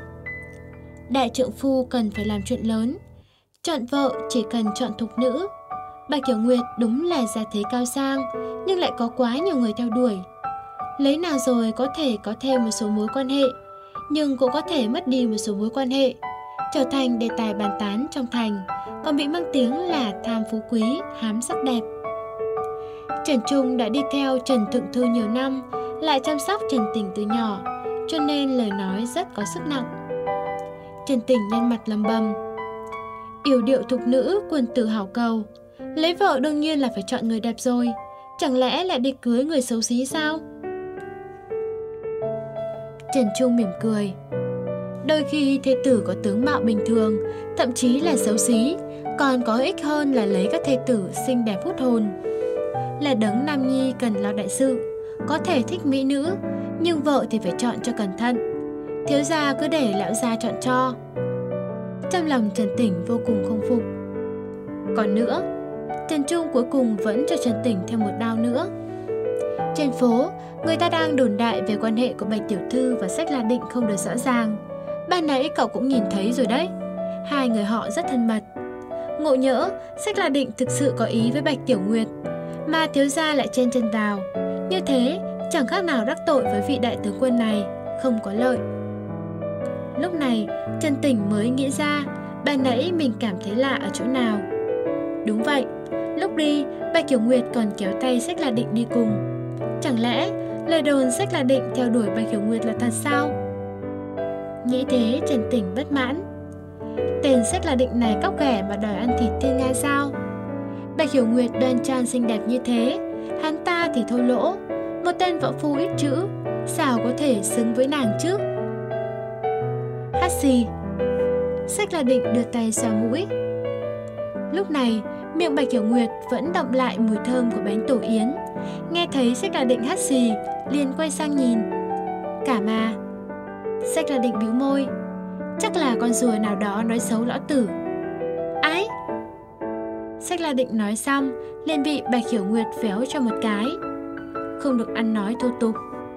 Đại trượng phu cần phải làm chuyện lớn. Chọn vợ chỉ cần chọn thục nữ. Bạch Hiểu Nguyệt đúng là gia thế cao sang, nhưng lại có quá nhiều người theo đuổi. Lấy nào rồi có thể có thêm một số mối quan hệ, nhưng cũng có thể mất đi một số mối quan hệ, trở thành đề tài bàn tán trong thành, còn bị mang tiếng là tham phú quý, hám sắc đẹp. Trần Trung đã đi theo Trần Thượng Thư nhiều năm, lại chăm sóc Trần Tình từ nhỏ, cho nên lời nói rất có sức nặng. Trần Tình nhăn mặt lầm bầm: Yểu điệu thục nữ, quân tử hảo cầu, lấy vợ đương nhiên là phải chọn người đẹp rồi, chẳng lẽ lại đi cưới người xấu xí sao? Trần Trung mỉm cười: Đôi khi thê tử có tướng mạo bình thường, thậm chí là xấu xí, còn có ích hơn là lấy các thê tử xinh đẹp hút hồn. Là đấng nam nhi cần lo đại sự, có thể thích mỹ nữ, nhưng vợ thì phải chọn cho cẩn thận. Thiếu gia cứ để lão gia chọn cho. Trong lòng Trần Tình vô cùng không phục. Còn nữa, Trần Trung cuối cùng vẫn cho Trần Tình thêm một đao nữa. Trên phố, người ta đang đồn đại về quan hệ của Bạch tiểu thư và Sách La Định không được rõ ràng. Ban nãy cậu cũng nhìn thấy rồi đấy, hai người họ rất thân mật. Ngộ nhỡ Sách La Định thực sự có ý với Bạch Tiểu Nguyệt, mà thiếu gia lại chen chân vào, như thế chẳng khác nào đắc tội với vị đại tướng quân này, không có lợi. Lúc này Trần Tình mới nghĩ ra ban nãy mình cảm thấy lạ ở chỗ nào. Đúng vậy, lúc đi Bạch Tiểu Nguyệt còn kéo tay Sách La Định đi cùng. Chẳng lẽ lời đồn Sách La Định theo đuổi Bạch Tiểu Nguyệt là thật sao? Nghĩ thế Trần Tình bất mãn. Tên Sách La Định này cóc ghẻ mà đòi ăn thịt thiên nga sao? Bạch Tiểu Nguyệt đoan trang xinh đẹp như thế, hắn ta thì thô lỗ, một tên võ phu ít chữ, sao có thể xứng với nàng chứ? Hát xì. Sách La Định đưa tay xoa mũi. Lúc này miệng Bạch Tiểu Nguyệt vẫn đọng lại mùi thơm của bánh tổ yến. Nghe thấy Sách La Định hát xì, liền quay sang nhìn. Cả mà. Sách La Định bĩu môi. Chắc là con rùa nào đó nói xấu lão tử. Ái. Sách La Định nói xong, liền bị Bạch Tiểu Nguyệt véo cho một cái. Không được ăn nói thô tục.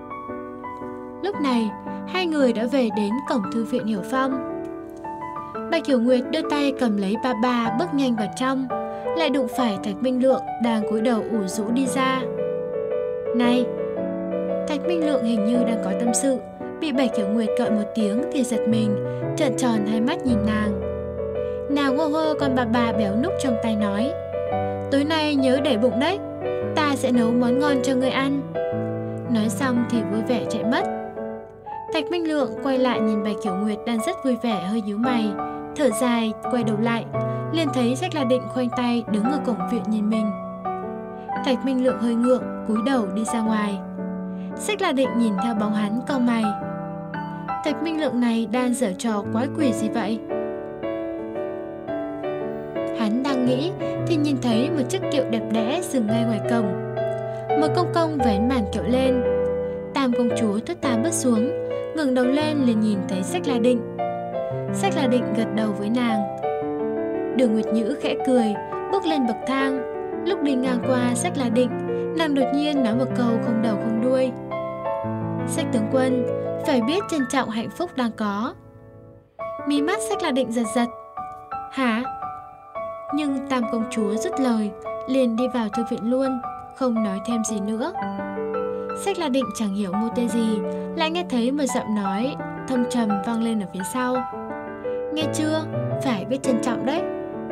Lúc này hai người đã về đến cổng thư viện Hiểu Phong. Bạch Tiểu Nguyệt đưa tay cầm lấy ba ba bước nhanh vào trong, lại đụng phải Thạch Minh Lượng đang cúi đầu ủ rũ đi ra. Này! Thạch Minh Lượng hình như đang có tâm sự, bị Bạch Tiểu Nguyệt gọi một tiếng thì giật mình, trợn tròn hai mắt nhìn nàng. Nàng ngô ngơ con bà bà béo núc trong tay nói: Tối nay nhớ để bụng đấy, ta sẽ nấu món ngon cho ngươi ăn. Nói xong thì vui vẻ chạy mất. Thạch Minh Lượng quay lại nhìn Bạch Tiểu Nguyệt đang rất vui vẻ, hơi nhíu mày, thở dài, quay đầu lại, liền thấy Sách La Định khoanh tay đứng ở cổng viện nhìn mình. Thạch Minh Lượng hơi ngượng, cúi đầu đi ra ngoài. Sách La Định nhìn theo bóng hắn cau mày. Thạch Minh Lượng này đang giở trò quái quỷ gì vậy? Hắn đang nghĩ thì nhìn thấy một chiếc kiệu đẹp đẽ dừng ngay ngoài cổng. Một công công vén màn kiệu lên. Tam công chúa thướt tha bước xuống, ngẩng đầu lên liền nhìn thấy Sách La Định. Sách La Định gật đầu với nàng. Đường Nguyệt Nhữ khẽ cười, bước lên bậc thang. Lúc đi ngang qua Sách La Định, nàng đột nhiên nói một câu không đầu không đuôi. Sách tướng quân, phải biết trân trọng hạnh phúc đang có. Mí mắt Sách La Định giật giật. Hả? Nhưng Tam công chúa dứt lời, liền đi vào thư viện luôn, không nói thêm gì nữa. Sách La Định chẳng hiểu mô tê gì, lại nghe thấy một giọng nói thâm trầm vang lên ở phía sau. Nghe chưa? Phải biết trân trọng đấy.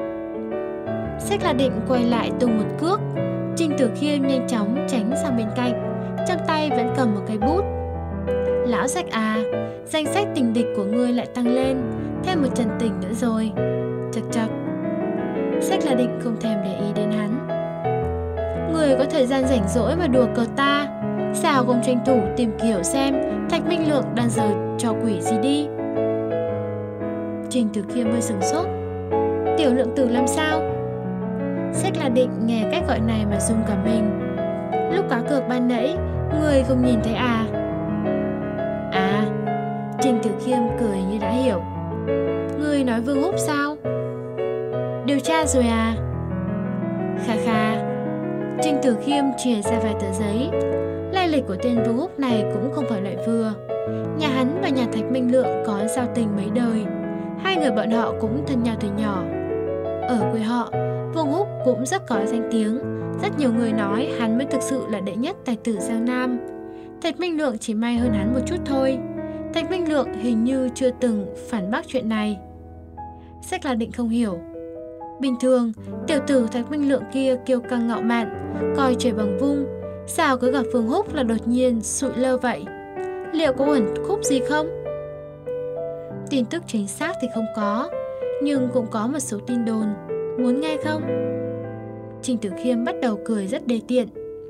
Sách La Định quay lại tung một cước. Trình Tử Khiêm nhanh chóng tránh sang bên cạnh, trong tay vẫn cầm một cây bút. Lão Sách à, danh sách tình địch của ngươi lại tăng lên, thêm một Trần Tình nữa rồi. Chật chật. Sách La Định không thèm để ý đến hắn. Người có thời gian rảnh rỗi mà đùa cợt ta, sao không tranh thủ tìm hiểu xem Thạch Minh Lượng đang giở trò quỷ gì đi. Trình Tử Khiêm hơi sửng sốt. Tiểu Lượng tử làm sao? Sách La Định nghe cách gọi này mà run cả mình. Lúc cá cược ban nãy, người không nhìn thấy à? À, Trình Tử Khiêm cười như đã hiểu. Người nói Vương Húc sao? Điều tra rồi à? Khà khà. Trình Tử Khiêm chìa ra vài tờ giấy. Lai lịch của tên Vương Húc này cũng không phải loại vừa. Nhà hắn và nhà Thạch Minh Lượng có giao tình mấy đời. Hai người bọn họ cũng thân nhau từ nhỏ. Ở quê họ, Vương Húc cũng rất có danh tiếng. Rất nhiều người nói hắn mới thực sự là đệ nhất tài tử Giang Nam. Thạch Minh Lượng chỉ may hơn hắn một chút thôi. Thạch Minh Lượng hình như chưa từng phản bác chuyện này. Sách La Định không hiểu. Bình thường, tiểu tử Thạch Minh Lượng kia kiêu căng ngạo mạn, coi trời bằng vung, sao cứ gặp Phương Húc là đột nhiên sụi lơ vậy? Liệu có uẩn khúc gì không? Tin tức chính xác thì không có, nhưng cũng có một số tin đồn. Muốn nghe không? Trình Tử Khiêm bắt đầu cười rất đê tiện.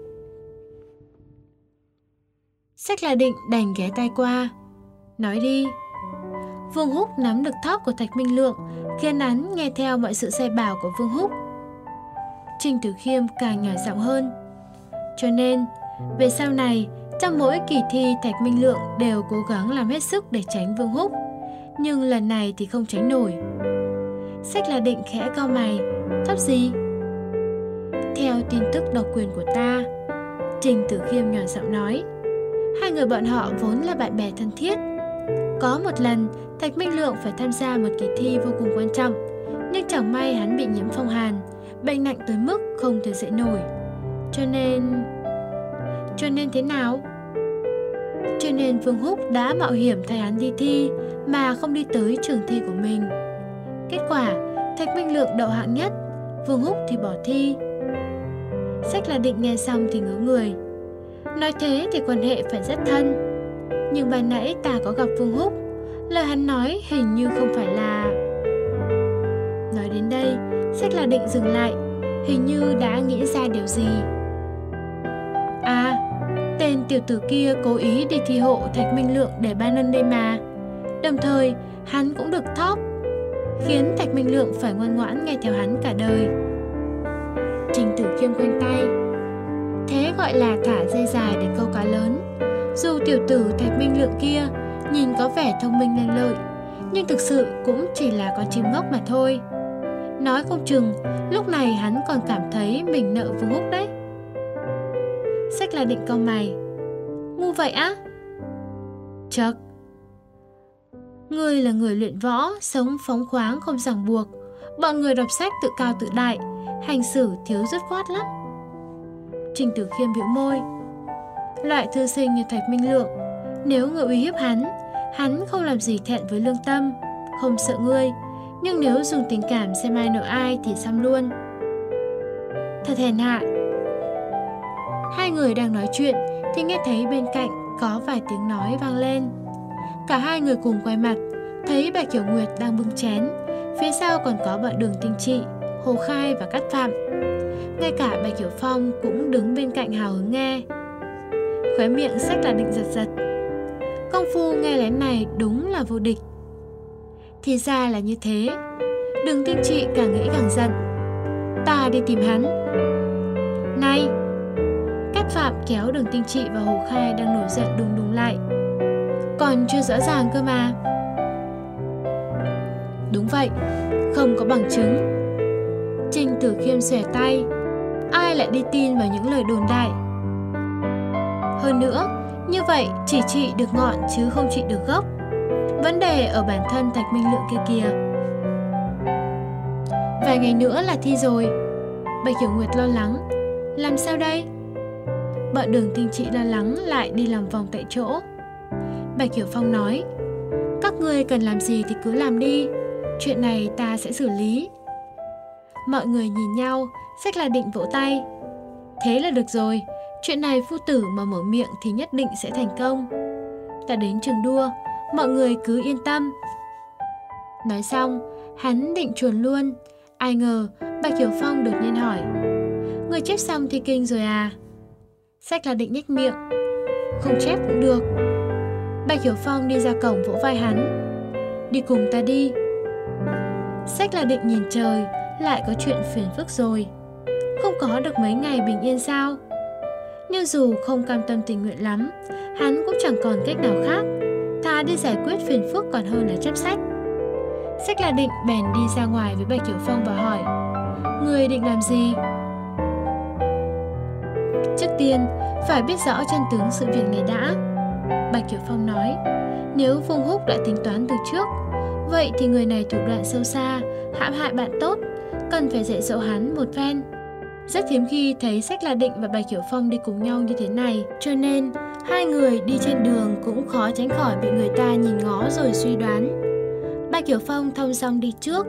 Sách là định đành ghé tay qua. Nói đi. Vương Húc nắm được tóc của Thạch Minh Lượng, khiến hắn nghe theo mọi sự sai bảo của Vương Húc. Trình Tử Khiêm càng nhỏ giọng hơn. Cho nên, về sau này, trong mỗi kỳ thi Thạch Minh Lượng đều cố gắng làm hết sức để tránh Vương Húc. Nhưng lần này thì không tránh nổi. Sách là định khẽ cau mày. Thóc gì? Theo tin tức độc quyền của ta, Trình Tử Khiêm nhỏ giọng nói, hai người bọn họ vốn là bạn bè thân thiết. Có một lần, Thạch Minh Lượng phải tham gia một kỳ thi vô cùng quan trọng, nhưng chẳng may hắn bị nhiễm phong hàn, bệnh nặng tới mức không thể dậy nổi. Cho nên... Cho nên thế nào? Cho nên Vương Húc đã mạo hiểm thay hắn đi thi mà không đi tới trường thi của mình. Kết quả, Thạch Minh Lượng đậu hạng nhất, Vương Húc thì bỏ thi. Sách là định nghe xong thì ngớ người. Nói thế thì quan hệ phải rất thân. Nhưng ban nãy ta có gặp Vương Húc, lời hắn nói hình như không phải là... Nói đến đây, sách là định dừng lại, hình như đã nghĩ ra điều gì. À, tên tiểu tử kia cố ý đi thi hộ Thạch Minh Lượng để ban ân đây mà. Đồng thời, hắn cũng được top, khiến Thạch Minh Lượng phải ngoan ngoãn nghe theo hắn cả đời. Trình Tử Khiêm quanh tay. Thế gọi là thả dây dài để câu cá lớn. Dù tiểu tử Thạch Minh Lượng kia nhìn có vẻ thông minh lanh lợi, nhưng thực sự cũng chỉ là con chim ngốc mà thôi. Nói không chừng, lúc này hắn còn cảm thấy mình nợ Vương Húc đấy. Sách là định cau mày. Ngu vậy á? Chật. Ngươi là người luyện võ, sống phóng khoáng không ràng buộc. Bọn người đọc sách tự cao tự đại, hành xử thiếu dứt khoát lắm. Trình Tử Khiêm bĩu môi. Loại thư sinh như Thạch Minh Lượng, nếu ngươi uy hiếp hắn, hắn không làm gì thẹn với lương tâm, không sợ ngươi. Nhưng nếu dùng tình cảm xem ai nợ ai thì xong luôn. Thật hèn hạ. Hai người đang nói chuyện thì nghe thấy bên cạnh có vài tiếng nói vang lên. Cả hai người cùng quay mặt, thấy Bạch Hiểu Nguyệt đang bưng chén, phía sau còn có bọn Đường Tinh Trị, Hồ Khai và Cát Phạm. Ngay cả Bạch Hiểu Phong cũng đứng bên cạnh hào hứng nghe. Khóe miệng sách là định giật giật. Công phu nghe lén này đúng là vô địch. Thì ra là như thế. Đường Tinh Trị càng nghĩ càng giận. Ta đi tìm hắn. Này! Cát Phạm kéo Đường Tinh Trị và Hồ Khai đang nổi giận đùng đùng lại. Còn chưa rõ ràng cơ mà. Đúng vậy, không có bằng chứng. Trình Tử Khiêm xòe tay. Ai lại đi tin vào những lời đồn đại? Hơn nữa, như vậy chỉ trị được ngọn chứ không trị được gốc. Vấn đề ở bản thân Thạch Minh Lượng kia kìa. Vài ngày nữa là thi rồi. Bạch Hiểu Nguyệt lo lắng. Làm sao đây? Bọn Đường Tinh Trị lo lắng lại đi lòng vòng tại chỗ. Bạch Hiểu Phong nói, các ngươi cần làm gì thì cứ làm đi, chuyện này ta sẽ xử lý. Mọi người nhìn nhau, sách là định vỗ tay. Thế là được rồi, chuyện này phu tử mà mở miệng thì nhất định sẽ thành công. Ta đến trường đua, mọi người cứ yên tâm. Nói xong, hắn định chuồn luôn. Ai ngờ Bạch Hiểu Phong đột nhiên hỏi, người chép xong thi kinh rồi à? Sách là định nhếch miệng. Không chép cũng được. Bạch Hiểu Phong đi ra cổng vỗ vai hắn. Đi cùng ta đi. Sách là định nhìn trời, lại có chuyện phiền phức rồi. Không có được mấy ngày bình yên sao? Nhưng dù không cam tâm tình nguyện lắm, hắn cũng chẳng còn cách nào khác. Thà đi giải quyết phiền phức còn hơn là chấp sách. Sách là định bèn đi ra ngoài với Bạch Hiểu Phong và hỏi, người định làm gì? Trước tiên, phải biết rõ chân tướng sự việc này đã. Bạch Hiểu Phong nói, nếu Vương Húc đã tính toán từ trước, vậy thì người này thủ đoạn sâu xa, hãm hại bạn tốt, cần phải dạy dỗ hắn một phen. Rất hiếm khi thấy Sách là Định và Bạch Hiểu Phong đi cùng nhau như thế này, cho nên hai người đi trên đường cũng khó tránh khỏi bị người ta nhìn ngó rồi suy đoán. Bạch Hiểu Phong thong dong đi trước,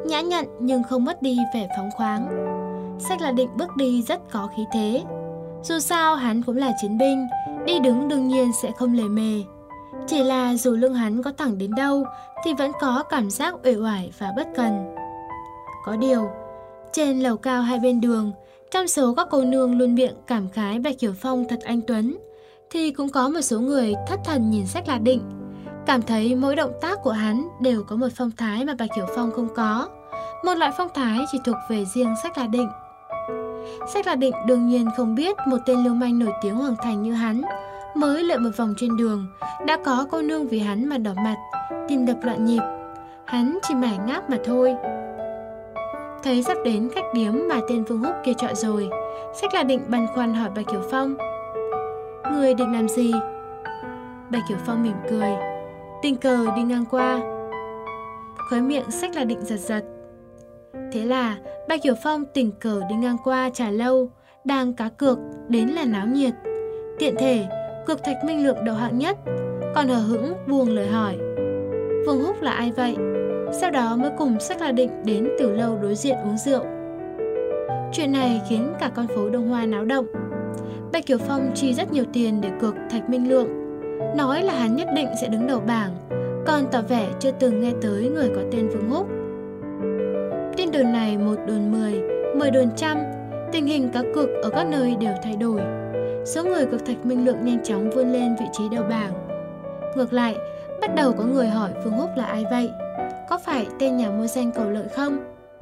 nhã nhặn nhưng không mất đi vẻ phóng khoáng. Sách là Định bước đi rất có khí thế. Dù sao hắn cũng là chiến binh, đi đứng đương nhiên sẽ không lề mề. Chỉ là dù lưng hắn có thẳng đến đâu thì vẫn có cảm giác uể oải và bất cần. Có điều, trên lầu cao hai bên đường, trong số các cô nương luôn miệng cảm khái Bạch Hiểu Phong thật anh tuấn, thì cũng có một số người thất thần nhìn Sách là Định, cảm thấy mỗi động tác của hắn đều có một phong thái mà Bạch Hiểu Phong không có. Một loại phong thái chỉ thuộc về riêng Sách là Định. Sách là Định đương nhiên không biết một tên lưu manh nổi tiếng Hoàng Thành như hắn, mới lượn một vòng trên đường, đã có cô nương vì hắn mà đỏ mặt, tim đập loạn nhịp. Hắn chỉ mải ngáp mà thôi. Thấy sắp đến khách điếm mà tên Vương Húc kia chọn rồi, Sách là Định băn khoăn hỏi Bạch Hiểu Phong: "Người định làm gì?" Bạch Hiểu Phong mỉm cười: "Tình cờ đi ngang qua." Khóe miệng Sách là Định giật giật. Thế là Bạch Hiểu Phong tình cờ đi ngang qua trà lâu, đang cá cược, đến là náo nhiệt. Tiện thể, cược Thạch Minh Lượng đầu hạng nhất, còn hờ hững buông lời hỏi: "Vương Húc là ai vậy?" Sau đó mới cùng Sách là Định đến tiểu lâu đối diện uống rượu. Chuyện này khiến cả con phố Đông Hoa náo động. Bạch Hiểu Phong chi rất nhiều tiền để cược Thạch Minh Lượng, nói là hắn nhất định sẽ đứng đầu bảng, còn tỏ vẻ chưa từng nghe tới người có tên Vương Húc. Tin đồn này một đồn mười, mười đồn trăm, tình hình cá cược ở các nơi đều thay đổi. Số người cược Thạch Minh Lượng nhanh chóng vươn lên vị trí đầu bảng. Ngược lại, bắt đầu có người hỏi Vương Húc là ai vậy? Có phải tên nhà môi danh cầu lợi không?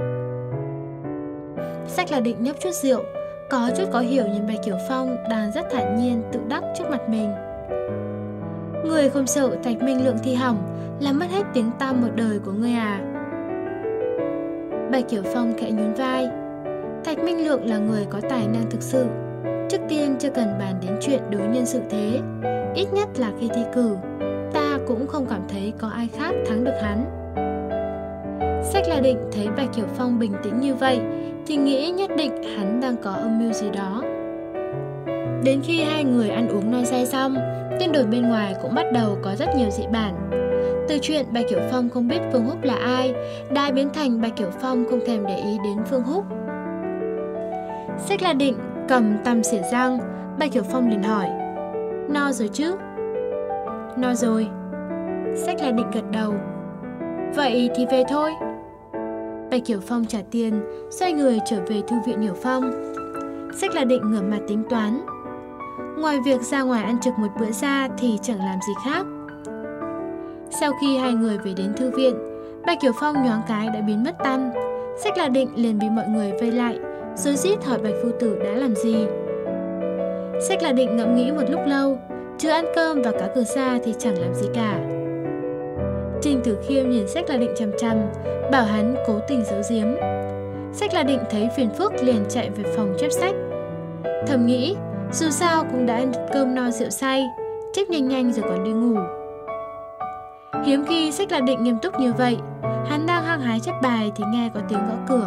Sách là Định nhấp chút rượu, có chút có hiểu nhìn Bạch Hiểu Phong đang rất thản nhiên tự đắc trước mặt mình. Người không sợ Thạch Minh Lượng thi hỏng là mất hết tiếng tăm một đời của ngươi à? Bạch Hiểu Phong khẽ nhún vai. Thạch Minh Lượng là người có tài năng thực sự. Trước tiên chưa cần bàn đến chuyện đối nhân xử thế, ít nhất là khi thi cử, ta cũng không cảm thấy có ai khác thắng được hắn. Sách là Định thấy Bạch Hiểu Phong bình tĩnh như vậy thì nghĩ nhất định hắn đang có âm mưu gì đó. Đến khi hai người ăn uống no say xong, tin đồn bên ngoài cũng bắt đầu có rất nhiều dị bản. Từ chuyện Bạch Hiểu Phong không biết Vương Húc là ai, đã biến thành Bạch Hiểu Phong không thèm để ý đến Vương Húc. Sách là Định cầm tăm xỉa răng, Bạch Hiểu Phong liền hỏi: "No rồi chứ?" "No rồi." Sách là Định gật đầu. "Vậy thì về thôi." Bạch Hiểu Phong trả tiền, xoay người trở về thư viện Hiểu Phong. Sách là Định ngửa mặt tính toán. Ngoài việc ra ngoài ăn trực một bữa ra thì chẳng làm gì khác. Sau khi hai người về đến thư viện, Bạch Hiểu Phong nhoáng cái đã biến mất tăm. Sách là Định liền bị mọi người vây lại, rối rít hỏi Bạch phu tử đã làm gì. Sách là Định ngẫm nghĩ một lúc lâu, chưa ăn cơm và cá cược xa thì chẳng làm gì cả. Trình Tử Khiêm nhìn Sách là Định chằm chằm, bảo hắn cố tình giấu giếm. Sách là Định thấy phiền phức liền chạy về phòng chép sách. Thầm nghĩ, dù sao cũng đã ăn cơm no rượu say, chép nhanh nhanh rồi còn đi ngủ. Hiếm khi Sách là Định nghiêm túc như vậy, hắn đang hăng hái chép bài thì nghe có tiếng gõ cửa.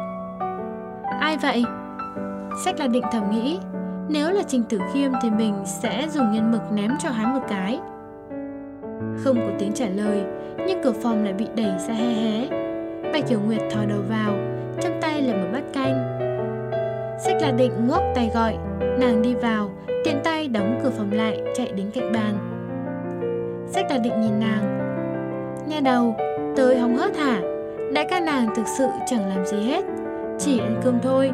Ai vậy? Sách là Định thầm nghĩ, nếu là Trình Tử Khiêm thì mình sẽ dùng nhân mực ném cho hắn một cái. Không có tiếng trả lời, nhưng cửa phòng lại bị đẩy ra hé hé. Bạch Hiểu Nguyệt thò đầu vào, trong tay là một bát canh. Sách là Định ngoắc tay gọi, nàng đi vào, tiện tay đóng cửa phòng lại, chạy đến cạnh bàn. Sách là Định nhìn nàng. Nha đầu, tới hóng hớt hả? Đại ca nàng thực sự chẳng làm gì hết, chỉ ăn cơm thôi.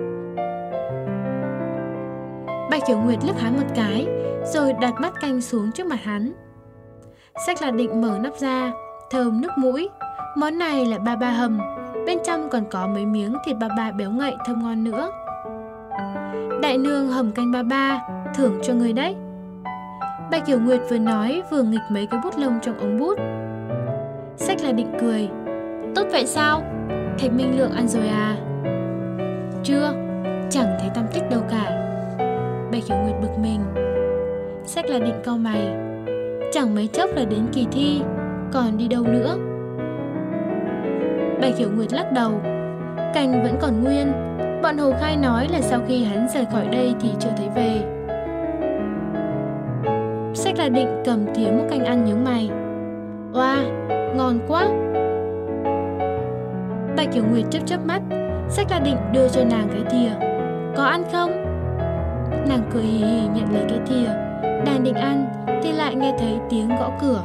Bạch Hiểu Nguyệt liếc hắn một cái, rồi đặt bát canh xuống trước mặt hắn. Sách là Định mở nắp ra, thơm nước mũi. Món này là ba ba hầm, bên trong còn có mấy miếng thịt ba ba béo ngậy thơm ngon nữa. Đại nương hầm canh ba ba, thưởng cho người đấy. Bạch Hiểu Nguyệt vừa nói vừa nghịch mấy cái bút lông trong ống bút. Sách là Định cười. Tốt vậy sao? Thạch Minh Lượng ăn rồi à? Chưa, chẳng thấy tăm tích đâu cả. Bạch Hiểu Nguyệt bực mình. Sách là Định cau mày. Chẳng mấy chốc là đến kỳ thi, còn đi đâu nữa? Bạch Hiểu Nguyệt lắc đầu. Canh vẫn còn nguyên. Bọn Hồ Khai nói là sau khi hắn rời khỏi đây thì chưa thấy về. Sách là Định cầm thìa múc canh ăn nhướng mày. Oa, ngon quá. Bạch Kiểu Nguyệt chớp chớp mắt. Sách La Định đưa cho nàng cái thìa. Có ăn không? Nàng cười hì hì nhận lấy cái thìa. Đang định ăn thì lại nghe thấy tiếng gõ cửa.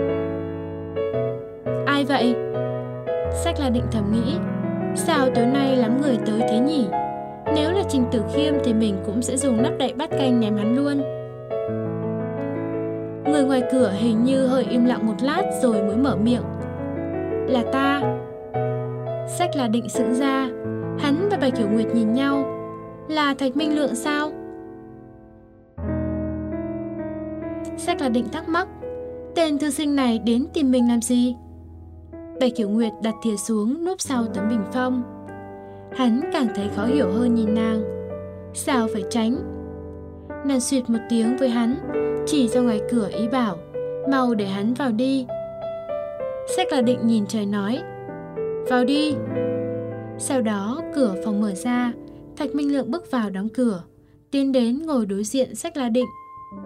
Ai vậy? Sách La Định thầm nghĩ, sao tối nay lắm người tới thế nhỉ? Nếu là Trình Tử Khiêm thì mình cũng sẽ dùng nắp đậy bát canh ném hắn luôn. Người ngoài cửa hình như hơi im lặng một lát rồi mới mở miệng. Là ta. Sách La Định sững ra. Hắn và Bạch Kiểu Nguyệt nhìn nhau. Là Thạch Minh Lượng sao? Sách La Định thắc mắc, tên thư sinh này đến tìm mình làm gì? Bạch Kiểu Nguyệt đặt thìa xuống núp sau tấm bình phong. Hắn càng thấy khó hiểu hơn nhìn nàng. Sao phải tránh? Nàng xuyệt một tiếng với hắn, chỉ ra ngoài cửa ý bảo, mau để hắn vào đi. Sách La Định nhìn trời nói, vào đi. Sau đó cửa phòng mở ra, Thạch Minh Lượng bước vào đóng cửa, tiến đến ngồi đối diện Sách La Định.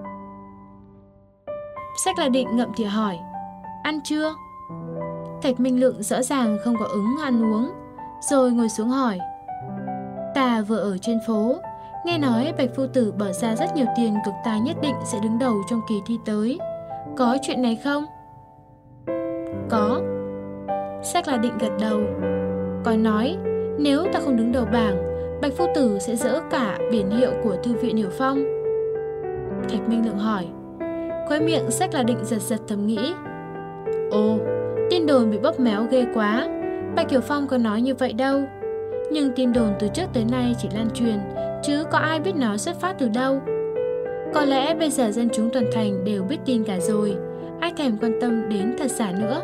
Sách La Định ngậm thìa hỏi, ăn chưa? Thạch Minh Lượng rõ ràng không có ứng ăn uống, rồi ngồi xuống hỏi, ta vừa ở trên phố, nghe nói Bạch phu tử bỏ ra rất nhiều tiền cực tài nhất định sẽ đứng đầu trong kỳ thi tới. Có chuyện này không? Có. Sách La Định gật đầu. Còn nói, nếu ta không đứng đầu bảng, Bạch phu tử sẽ dỡ cả biển hiệu của thư viện Hiểu Phong. Thạch Minh Lượng hỏi. Khóe miệng Sách La Định giật giật thầm nghĩ, ồ, tin đồn bị bóp méo ghê quá. Bạch Hiểu Phong có nói như vậy đâu. Nhưng tin đồn từ trước tới nay chỉ lan truyền, chứ có ai biết nó xuất phát từ đâu. Có lẽ bây giờ dân chúng toàn thành đều biết tin cả rồi, ai thèm quan tâm đến thật giả nữa.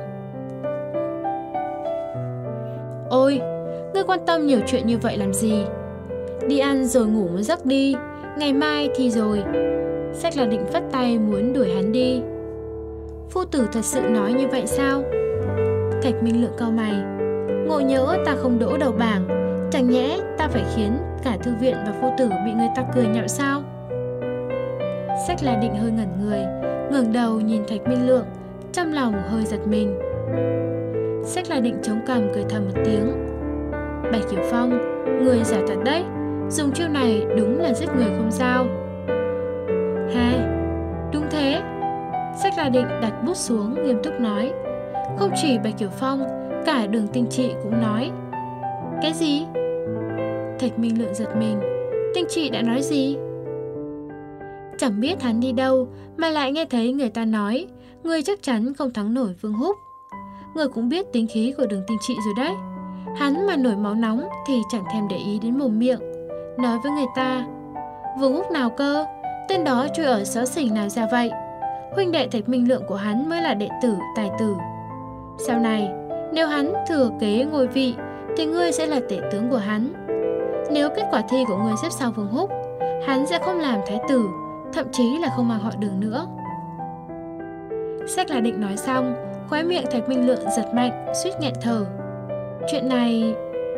Ôi, ngươi quan tâm nhiều chuyện như vậy làm gì? Đi ăn rồi ngủ một giấc đi, ngày mai thì rồi. Sách La Định phất tay muốn đuổi hắn đi. Phu tử thật sự nói như vậy sao? Thạch Minh Lượng cau mày. Ngộ nhỡ ta không đỗ đầu bảng, chẳng nhẽ ta phải khiến cả thư viện và phu tử bị người ta cười nhạo sao? Sách La Định hơi ngẩn người, ngẩng đầu nhìn Thạch Minh Lượng, trong lòng hơi giật mình. Sách La Định chống cằm cười thầm một tiếng. Bạch Hiểu Phong, người giả thật đấy, dùng chiêu này đúng là giết người không sao. Hai, đúng thế. Sách La Định đặt bút xuống nghiêm túc nói. Không chỉ Bạch Hiểu Phong, cả Đường Tinh Trị cũng nói. Cái gì? Thạch Minh Lượng giật mình. Tinh Trị đã nói gì? Chẳng biết hắn đi đâu mà lại nghe thấy người ta nói người chắc chắn không thắng nổi Vương Húc. Người cũng biết tính khí của Đường Tinh Trị rồi đấy. Hắn mà nổi máu nóng thì chẳng thèm để ý đến mồm miệng, nói với người ta, Vương Húc nào cơ? Tên đó chui ở xó xỉnh nào ra vậy? Huynh đệ Thạch Minh Lượng của hắn mới là đệ tử tài tử. Sau này, nếu hắn thừa kế ngôi vị thì ngươi sẽ là tể tướng của hắn. Nếu kết quả thi của ngươi xếp sau Vương Húc, hắn sẽ không làm thái tử, thậm chí là không mang họ Đường nữa. Sách La Định nói xong, khóe miệng Thạch Minh Lượng giật mạnh, suýt nghẹn thở. Chuyện này...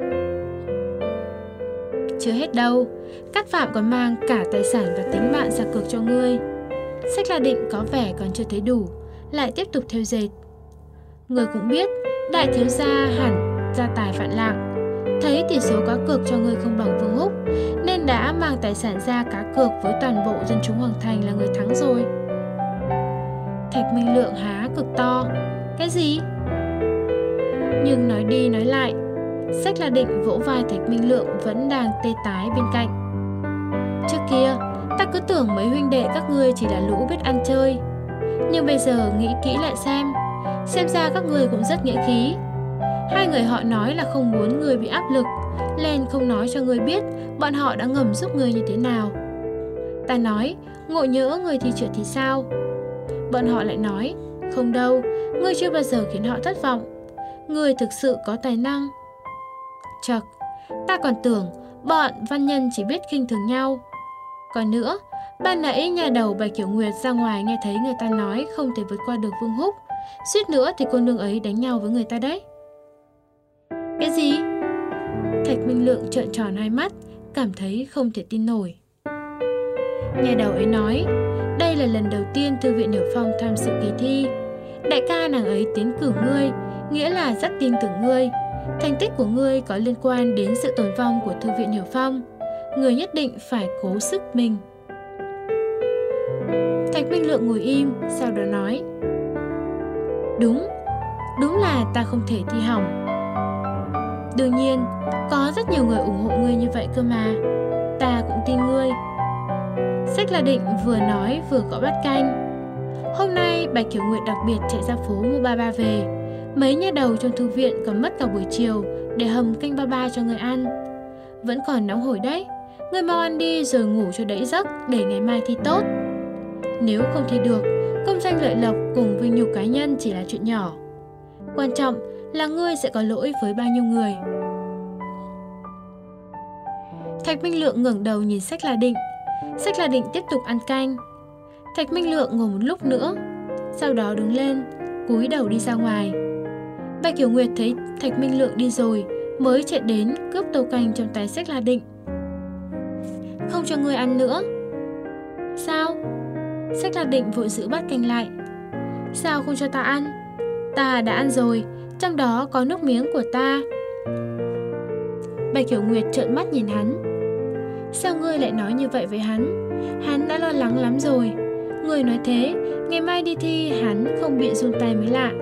Chưa hết đâu, Cát Phạm còn mang cả tài sản và tính mạng ra cược cho ngươi. Sách La Định có vẻ còn chưa thấy đủ, lại tiếp tục theo dệt. Ngươi cũng biết, đại thiếu gia hẳn gia tài vạn lạng, thấy tỷ số cá cược cho ngươi không bằng Vương Húc, nên đã mang tài sản ra cá cược với toàn bộ dân chúng Hoàng Thành là người thắng rồi. Thạch Minh Lượng há cực to. Cái gì? Nhưng nói đi nói lại, Sách La Định vỗ vai Thạch Minh Lượng vẫn đang tê tái bên cạnh. Trước kia, ta cứ tưởng mấy huynh đệ các ngươi chỉ là lũ biết ăn chơi. Nhưng bây giờ nghĩ kỹ lại xem, xem ra các ngươi cũng rất nghĩa khí. Hai người họ nói là không muốn ngươi bị áp lực, nên không nói cho ngươi biết bọn họ đã ngầm giúp ngươi như thế nào. Ta nói, ngộ nhỡ ngươi thi trượt thì sao? Bọn họ lại nói, không đâu, ngươi chưa bao giờ khiến họ thất vọng. Ngươi thực sự có tài năng. Chật, ta còn tưởng bọn văn nhân chỉ biết khinh thường nhau. Còn nữa, ban nãy nhà đầu Bạch Kiểu Nguyệt ra ngoài nghe thấy người ta nói không thể vượt qua được Vương Húc, suýt nữa thì cô nương ấy đánh nhau với người ta đấy. Cái gì? Thạch Minh Lượng trợn tròn hai mắt, cảm thấy không thể tin nổi. Nhà đầu ấy nói, đây là lần đầu tiên Thư viện Hiểu Phong tham dự kỳ thi. Đại ca nàng ấy tiến cử ngươi, nghĩa là rất tin tưởng ngươi. thành tích của ngươi có liên quan đến sự tồn vong của Thư viện Hiểu Phong. Ngươi nhất định phải cố sức mình. Thạch Minh Lượng ngồi im, sau đó nói: Đúng, đúng là ta không thể thi hỏng. Đương nhiên, có rất nhiều người ủng hộ ngươi như vậy cơ mà. Ta cũng tin ngươi. Sách La Định vừa nói vừa gõ bát canh. Hôm nay Bạch Kiểu Nguyệt đặc biệt chạy ra phố mua ba ba về. Mấy nha đầu trong thư viện còn mất cả buổi chiều để hầm canh ba ba cho người ăn. Vẫn còn nóng hổi đấy. Ngươi mau ăn đi rồi ngủ cho đẫy giấc để ngày mai thi tốt. Nếu không thi được, công danh lợi lộc cùng vinh nhục cá nhân chỉ là chuyện nhỏ. Quan trọng là ngươi sẽ có lỗi với bao nhiêu người. Thạch Minh Lượng ngẩng đầu nhìn Sách La Định. Sách La Định tiếp tục ăn canh. Thạch Minh Lượng ngồi một lúc nữa, sau đó đứng lên, cúi đầu đi ra ngoài. Bạch Kiểu Nguyệt thấy Thạch Minh Lượng đi rồi, mới chạy đến cướp tô canh trong tay Sách La Định. Không cho ngươi ăn nữa. Sao? Sách La Định vội giữ bát canh lại. Sao không cho ta ăn? Ta đã ăn rồi, trong đó có nước miếng của ta. Bạch Kiểu Nguyệt trợn mắt nhìn hắn. Sao ngươi lại nói như vậy với hắn? Hắn đã lo lắng lắm rồi. Ngươi nói thế, ngày mai đi thi hắn không bị run tay mới lạ.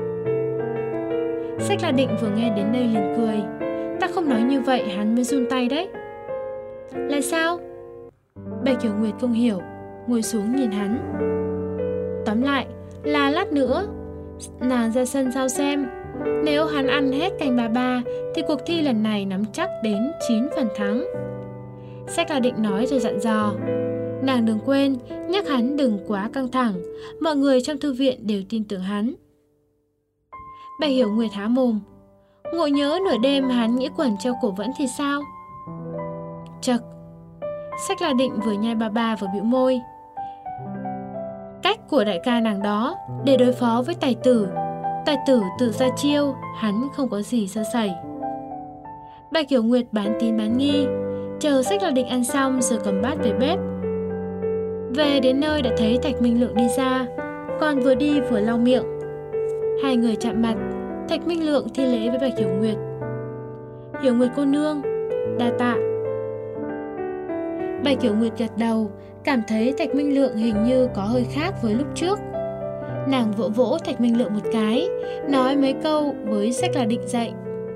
Sách La Định vừa nghe đến đây liền cười. Ta không nói như vậy hắn mới run tay đấy. Là sao? Bạch Kiểu Nguyệt không hiểu, ngồi xuống nhìn hắn. Tóm lại là lát nữa nàng ra sân sao xem. Nếu hắn ăn hết canh ba ba thì cuộc thi lần này nắm chắc đến chín phần thắng. Sách La Định nói rồi dặn dò. Nàng đừng quên nhắc hắn đừng quá căng thẳng. Mọi người trong thư viện đều tin tưởng hắn. Bạch Hiểu Nguyệt há mồm. Ngộ nhớ nửa đêm hắn nghĩ quẩn treo cổ vẫn thì sao? Chậc. Sách La Định vừa nhai ba ba vừa bĩu môi. Cách của đại ca nàng đó để đối phó với tài tử. Tài tử tự ra chiêu, hắn không có gì sơ sẩy. Bạch Hiểu Nguyệt bán tín bán nghi, chờ Sách La Định ăn xong rồi cầm bát về bếp. Về đến nơi đã thấy Thạch Minh Lượng đi ra, còn vừa đi vừa lau miệng. Hai người chạm mặt, Thạch Minh Lượng thi lễ với Bạch Hiểu Nguyệt. Hiểu Nguyệt cô nương, đa tạ. Bạch Hiểu Nguyệt gật đầu, cảm thấy Thạch Minh Lượng hình như có hơi khác với lúc trước. Nàng vỗ vỗ Thạch Minh Lượng một cái, nói mấy câu với Sách La Định dạy.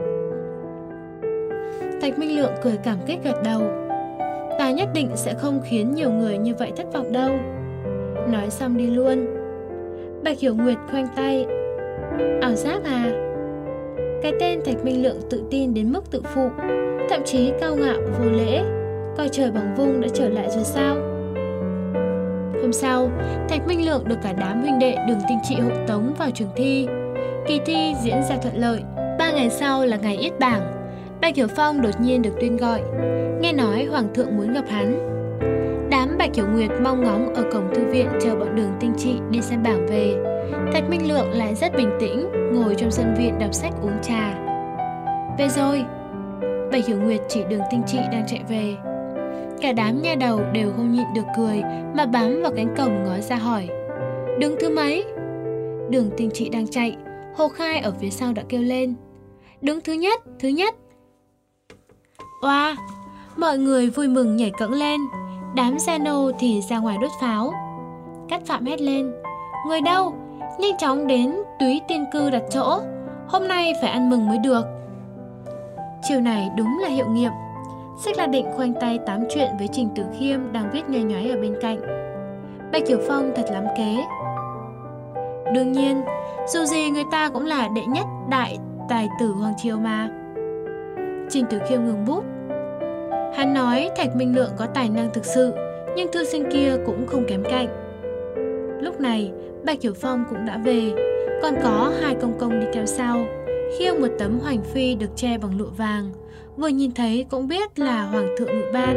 Thạch Minh Lượng cười cảm kích gật đầu. Ta nhất định sẽ không khiến nhiều người như vậy thất vọng đâu. Nói xong đi luôn. Bạch Hiểu Nguyệt khoanh tay. Ảo giác à? Cái tên Thạch Minh Lượng tự tin đến mức tự phụ, thậm chí cao ngạo vô lễ, coi trời bằng vung đã trở lại rồi sao? Hôm sau, Thạch Minh Lượng được cả đám huynh đệ Đường Tinh Trị hộ tống vào trường thi. Kỳ thi diễn ra thuận lợi. Ba ngày sau là ngày yết bảng. Bạch Hiểu Phong đột nhiên được tuyên gọi. Nghe nói Hoàng thượng muốn gặp hắn. Đám Bạch Hiểu Nguyệt mong ngóng ở cổng thư viện chờ bọn Đường Tinh Trị đi xem bảng về. Thạch Minh Lượng lại rất bình tĩnh, ngồi trong sân viện đọc sách uống trà. Về rồi. Bạch Hiểu Nguyệt chỉ Đường Tinh Trị đang chạy về. Cả đám nha đầu đều không nhịn được cười mà bám vào cánh cổng ngó ra hỏi. Đứng thứ mấy? Đường Tinh Trị đang chạy, Hồ Khai ở phía sau đã kêu lên. Đứng thứ nhất, thứ nhất. Oa, mọi người vui mừng nhảy cẫng lên. Đám gia nô thì ra ngoài đốt pháo. Cát Phạm hét lên. Người đâu? Nhanh chóng đến túy tiên cư đặt chỗ. Hôm nay phải ăn mừng mới được. Chiều này đúng là hiệu nghiệm. Sách La Định khoanh tay tám chuyện với Trình Tử Khiêm đang viết nhoay nhoáy ở bên cạnh. Bạch Hiểu Phong thật lắm kế. Đương nhiên, dù gì người ta cũng là đệ nhất đại tài tử Hoàng Triều mà. Trình Tử Khiêm ngừng bút. Hắn nói Thạch Minh Lượng có tài năng thực sự, nhưng thư sinh kia cũng không kém cạnh. Lúc này, Bạch Hiểu Phong cũng đã về, còn có hai công công đi theo sau, khiêng một tấm hoành phi được che bằng lụa vàng. Vừa nhìn thấy cũng biết là Hoàng thượng ngự ban.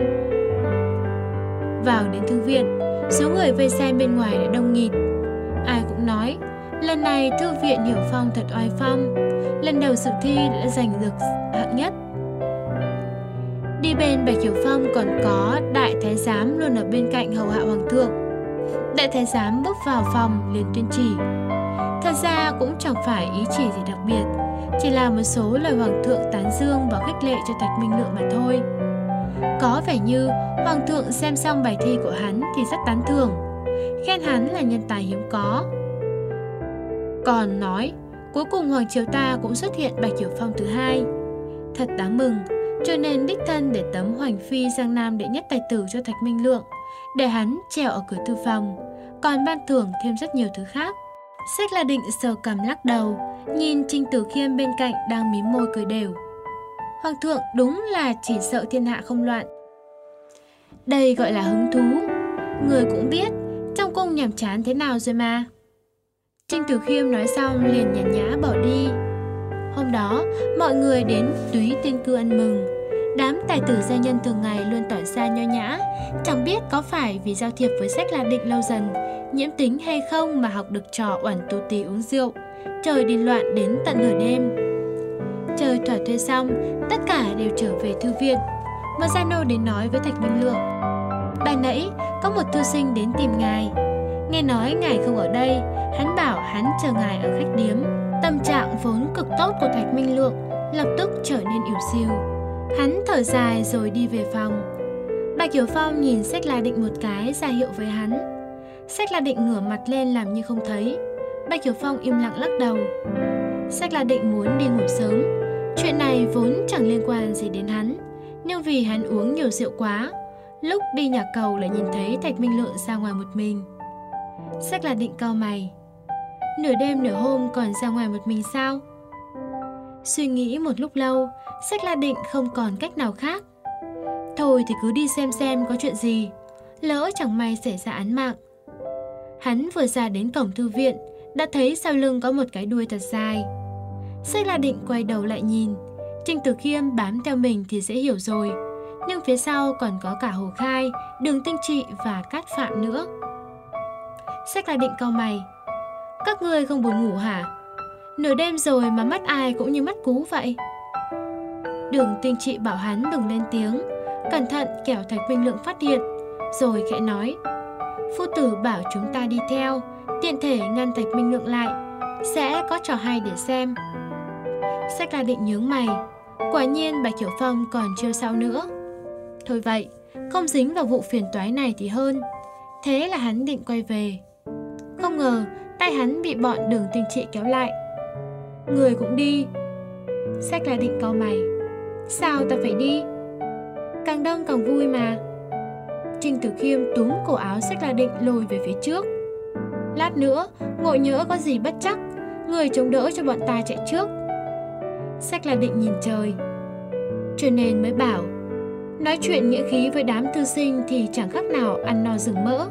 Vào đến thư viện, số người vây xem bên ngoài đã đông nghịt. Ai cũng nói, lần này thư viện Hiểu Phong thật oai phong, lần đầu dự thi đã giành được hạng nhất. Đi bên Bạch Hiểu Phong còn có đại thái giám luôn ở bên cạnh hầu hạ hoàng thượng. Đại thái giám bước vào phòng liền tuyên chỉ. Thật ra cũng chẳng phải ý chỉ gì đặc biệt, chỉ là một số lời hoàng thượng tán dương và khích lệ cho Thạch Minh Lượng mà thôi. Có vẻ như hoàng thượng xem xong bài thi của hắn thì rất tán thưởng, khen hắn là nhân tài hiếm có. Còn nói, cuối cùng hoàng triều ta cũng xuất hiện Bạch Hiểu Phong thứ hai. Thật đáng mừng, cho nên đích thân để tấm Hoành Phi Giang Nam đệ nhất tài tử cho Thạch Minh Lượng, để hắn treo ở cửa thư phòng, còn ban thưởng thêm rất nhiều thứ khác. Sách La Định sờ cằm lắc đầu, nhìn Trình Tử Khiêm bên cạnh đang mím môi cười đều. Hoàng thượng đúng là chỉ sợ thiên hạ không loạn. Đây gọi là hứng thú. Người cũng biết trong cung nhàm chán thế nào rồi mà. Trình Tử Khiêm nói xong liền nhàn nhã bỏ đi. Hôm đó mọi người đến Túy Tiên Cư ăn mừng. Đám tài tử gia nhân thường ngày luôn tỏ ra nho nhã, chẳng biết có phải vì giao thiệp với Sách La Định lâu dần nhiễm tính hay không mà học được trò oản tù tì uống rượu, trời điên loạn đến tận nửa đêm. Trời thỏa thuê xong, tất cả đều trở về thư viện. Một gia nô đến nói với Thạch Minh Lượng: "Bài nãy có một thư sinh đến tìm ngài, nghe nói ngài không ở đây, hắn bảo hắn chờ ngài ở khách điếm." Tâm trạng vốn cực tốt của Thạch Minh Lượng lập tức trở nên ỉu xìu. Hắn thở dài rồi đi về phòng. Bạch Hiểu Phong nhìn Sách La Định một cái ra hiệu với hắn. Sách La Định ngửa mặt lên làm như không thấy. Bạch Hiểu Phong im lặng lắc đầu. Sách La Định muốn đi ngủ sớm. Chuyện này vốn chẳng liên quan gì đến hắn, nhưng vì hắn uống nhiều rượu quá, lúc đi nhà cầu lại nhìn thấy Thạch Minh Lượng ra ngoài một mình. Sách La Định cau mày. Nửa đêm nửa hôm còn ra ngoài một mình sao? Suy nghĩ một lúc lâu, Sách La Định không còn cách nào khác. Thôi thì cứ đi xem xem có chuyện gì, lỡ chẳng may xảy ra án mạng. Hắn vừa ra đến cổng thư viện, đã thấy sau lưng có một cái đuôi thật dài. Sách La Định quay đầu lại nhìn, Trình Tử Khiêm bám theo mình thì dễ hiểu rồi, nhưng phía sau còn có cả Hồ Khai, Đường Tinh Trị và Cát Phạm nữa. Sách La Định cau mày. Các ngươi không buồn ngủ hả? Nửa đêm rồi mà mắt ai cũng như mắt cú vậy. Đường Tinh Trị bảo hắn đừng lên tiếng, cẩn thận kẻo Thạch Minh Lượng phát hiện, rồi khẽ nói: "Phu tử bảo chúng ta đi theo, tiện thể ngăn Thạch Minh Lượng lại, sẽ có trò hay để xem." Sách La Định nhướng mày. Quả nhiên Bạch Hiểu Phong còn chiêu sau nữa. Thôi vậy, không dính vào vụ phiền toái này thì hơn. Thế là hắn định quay về. Không ngờ tay hắn bị bọn Đường Tinh Trị kéo lại. "Người cũng đi." Sách La Định cau mày. "Sao ta phải đi?" "Càng đông càng vui mà." Trình Tử Khiêm túm cổ áo Sách La Định lôi về phía trước. "Lát nữa ngộ nhỡ có gì bất trắc, người chống đỡ cho bọn ta chạy trước." Sách La Định nhìn trời. Cho nên mới bảo, nói chuyện nghĩa khí với đám thư sinh thì chẳng khác nào ăn no rừng mỡ.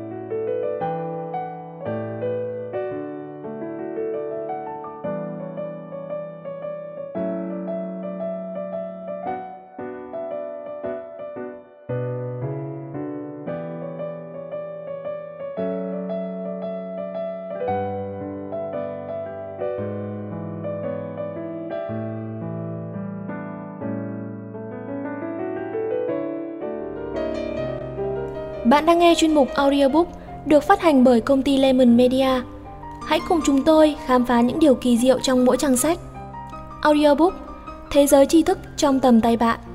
Bạn đang nghe chuyên mục audiobook được phát hành bởi công ty Lemon Media. Hãy cùng chúng tôi khám phá những điều kỳ diệu trong mỗi trang sách. Audiobook, thế giới tri thức trong tầm tay bạn.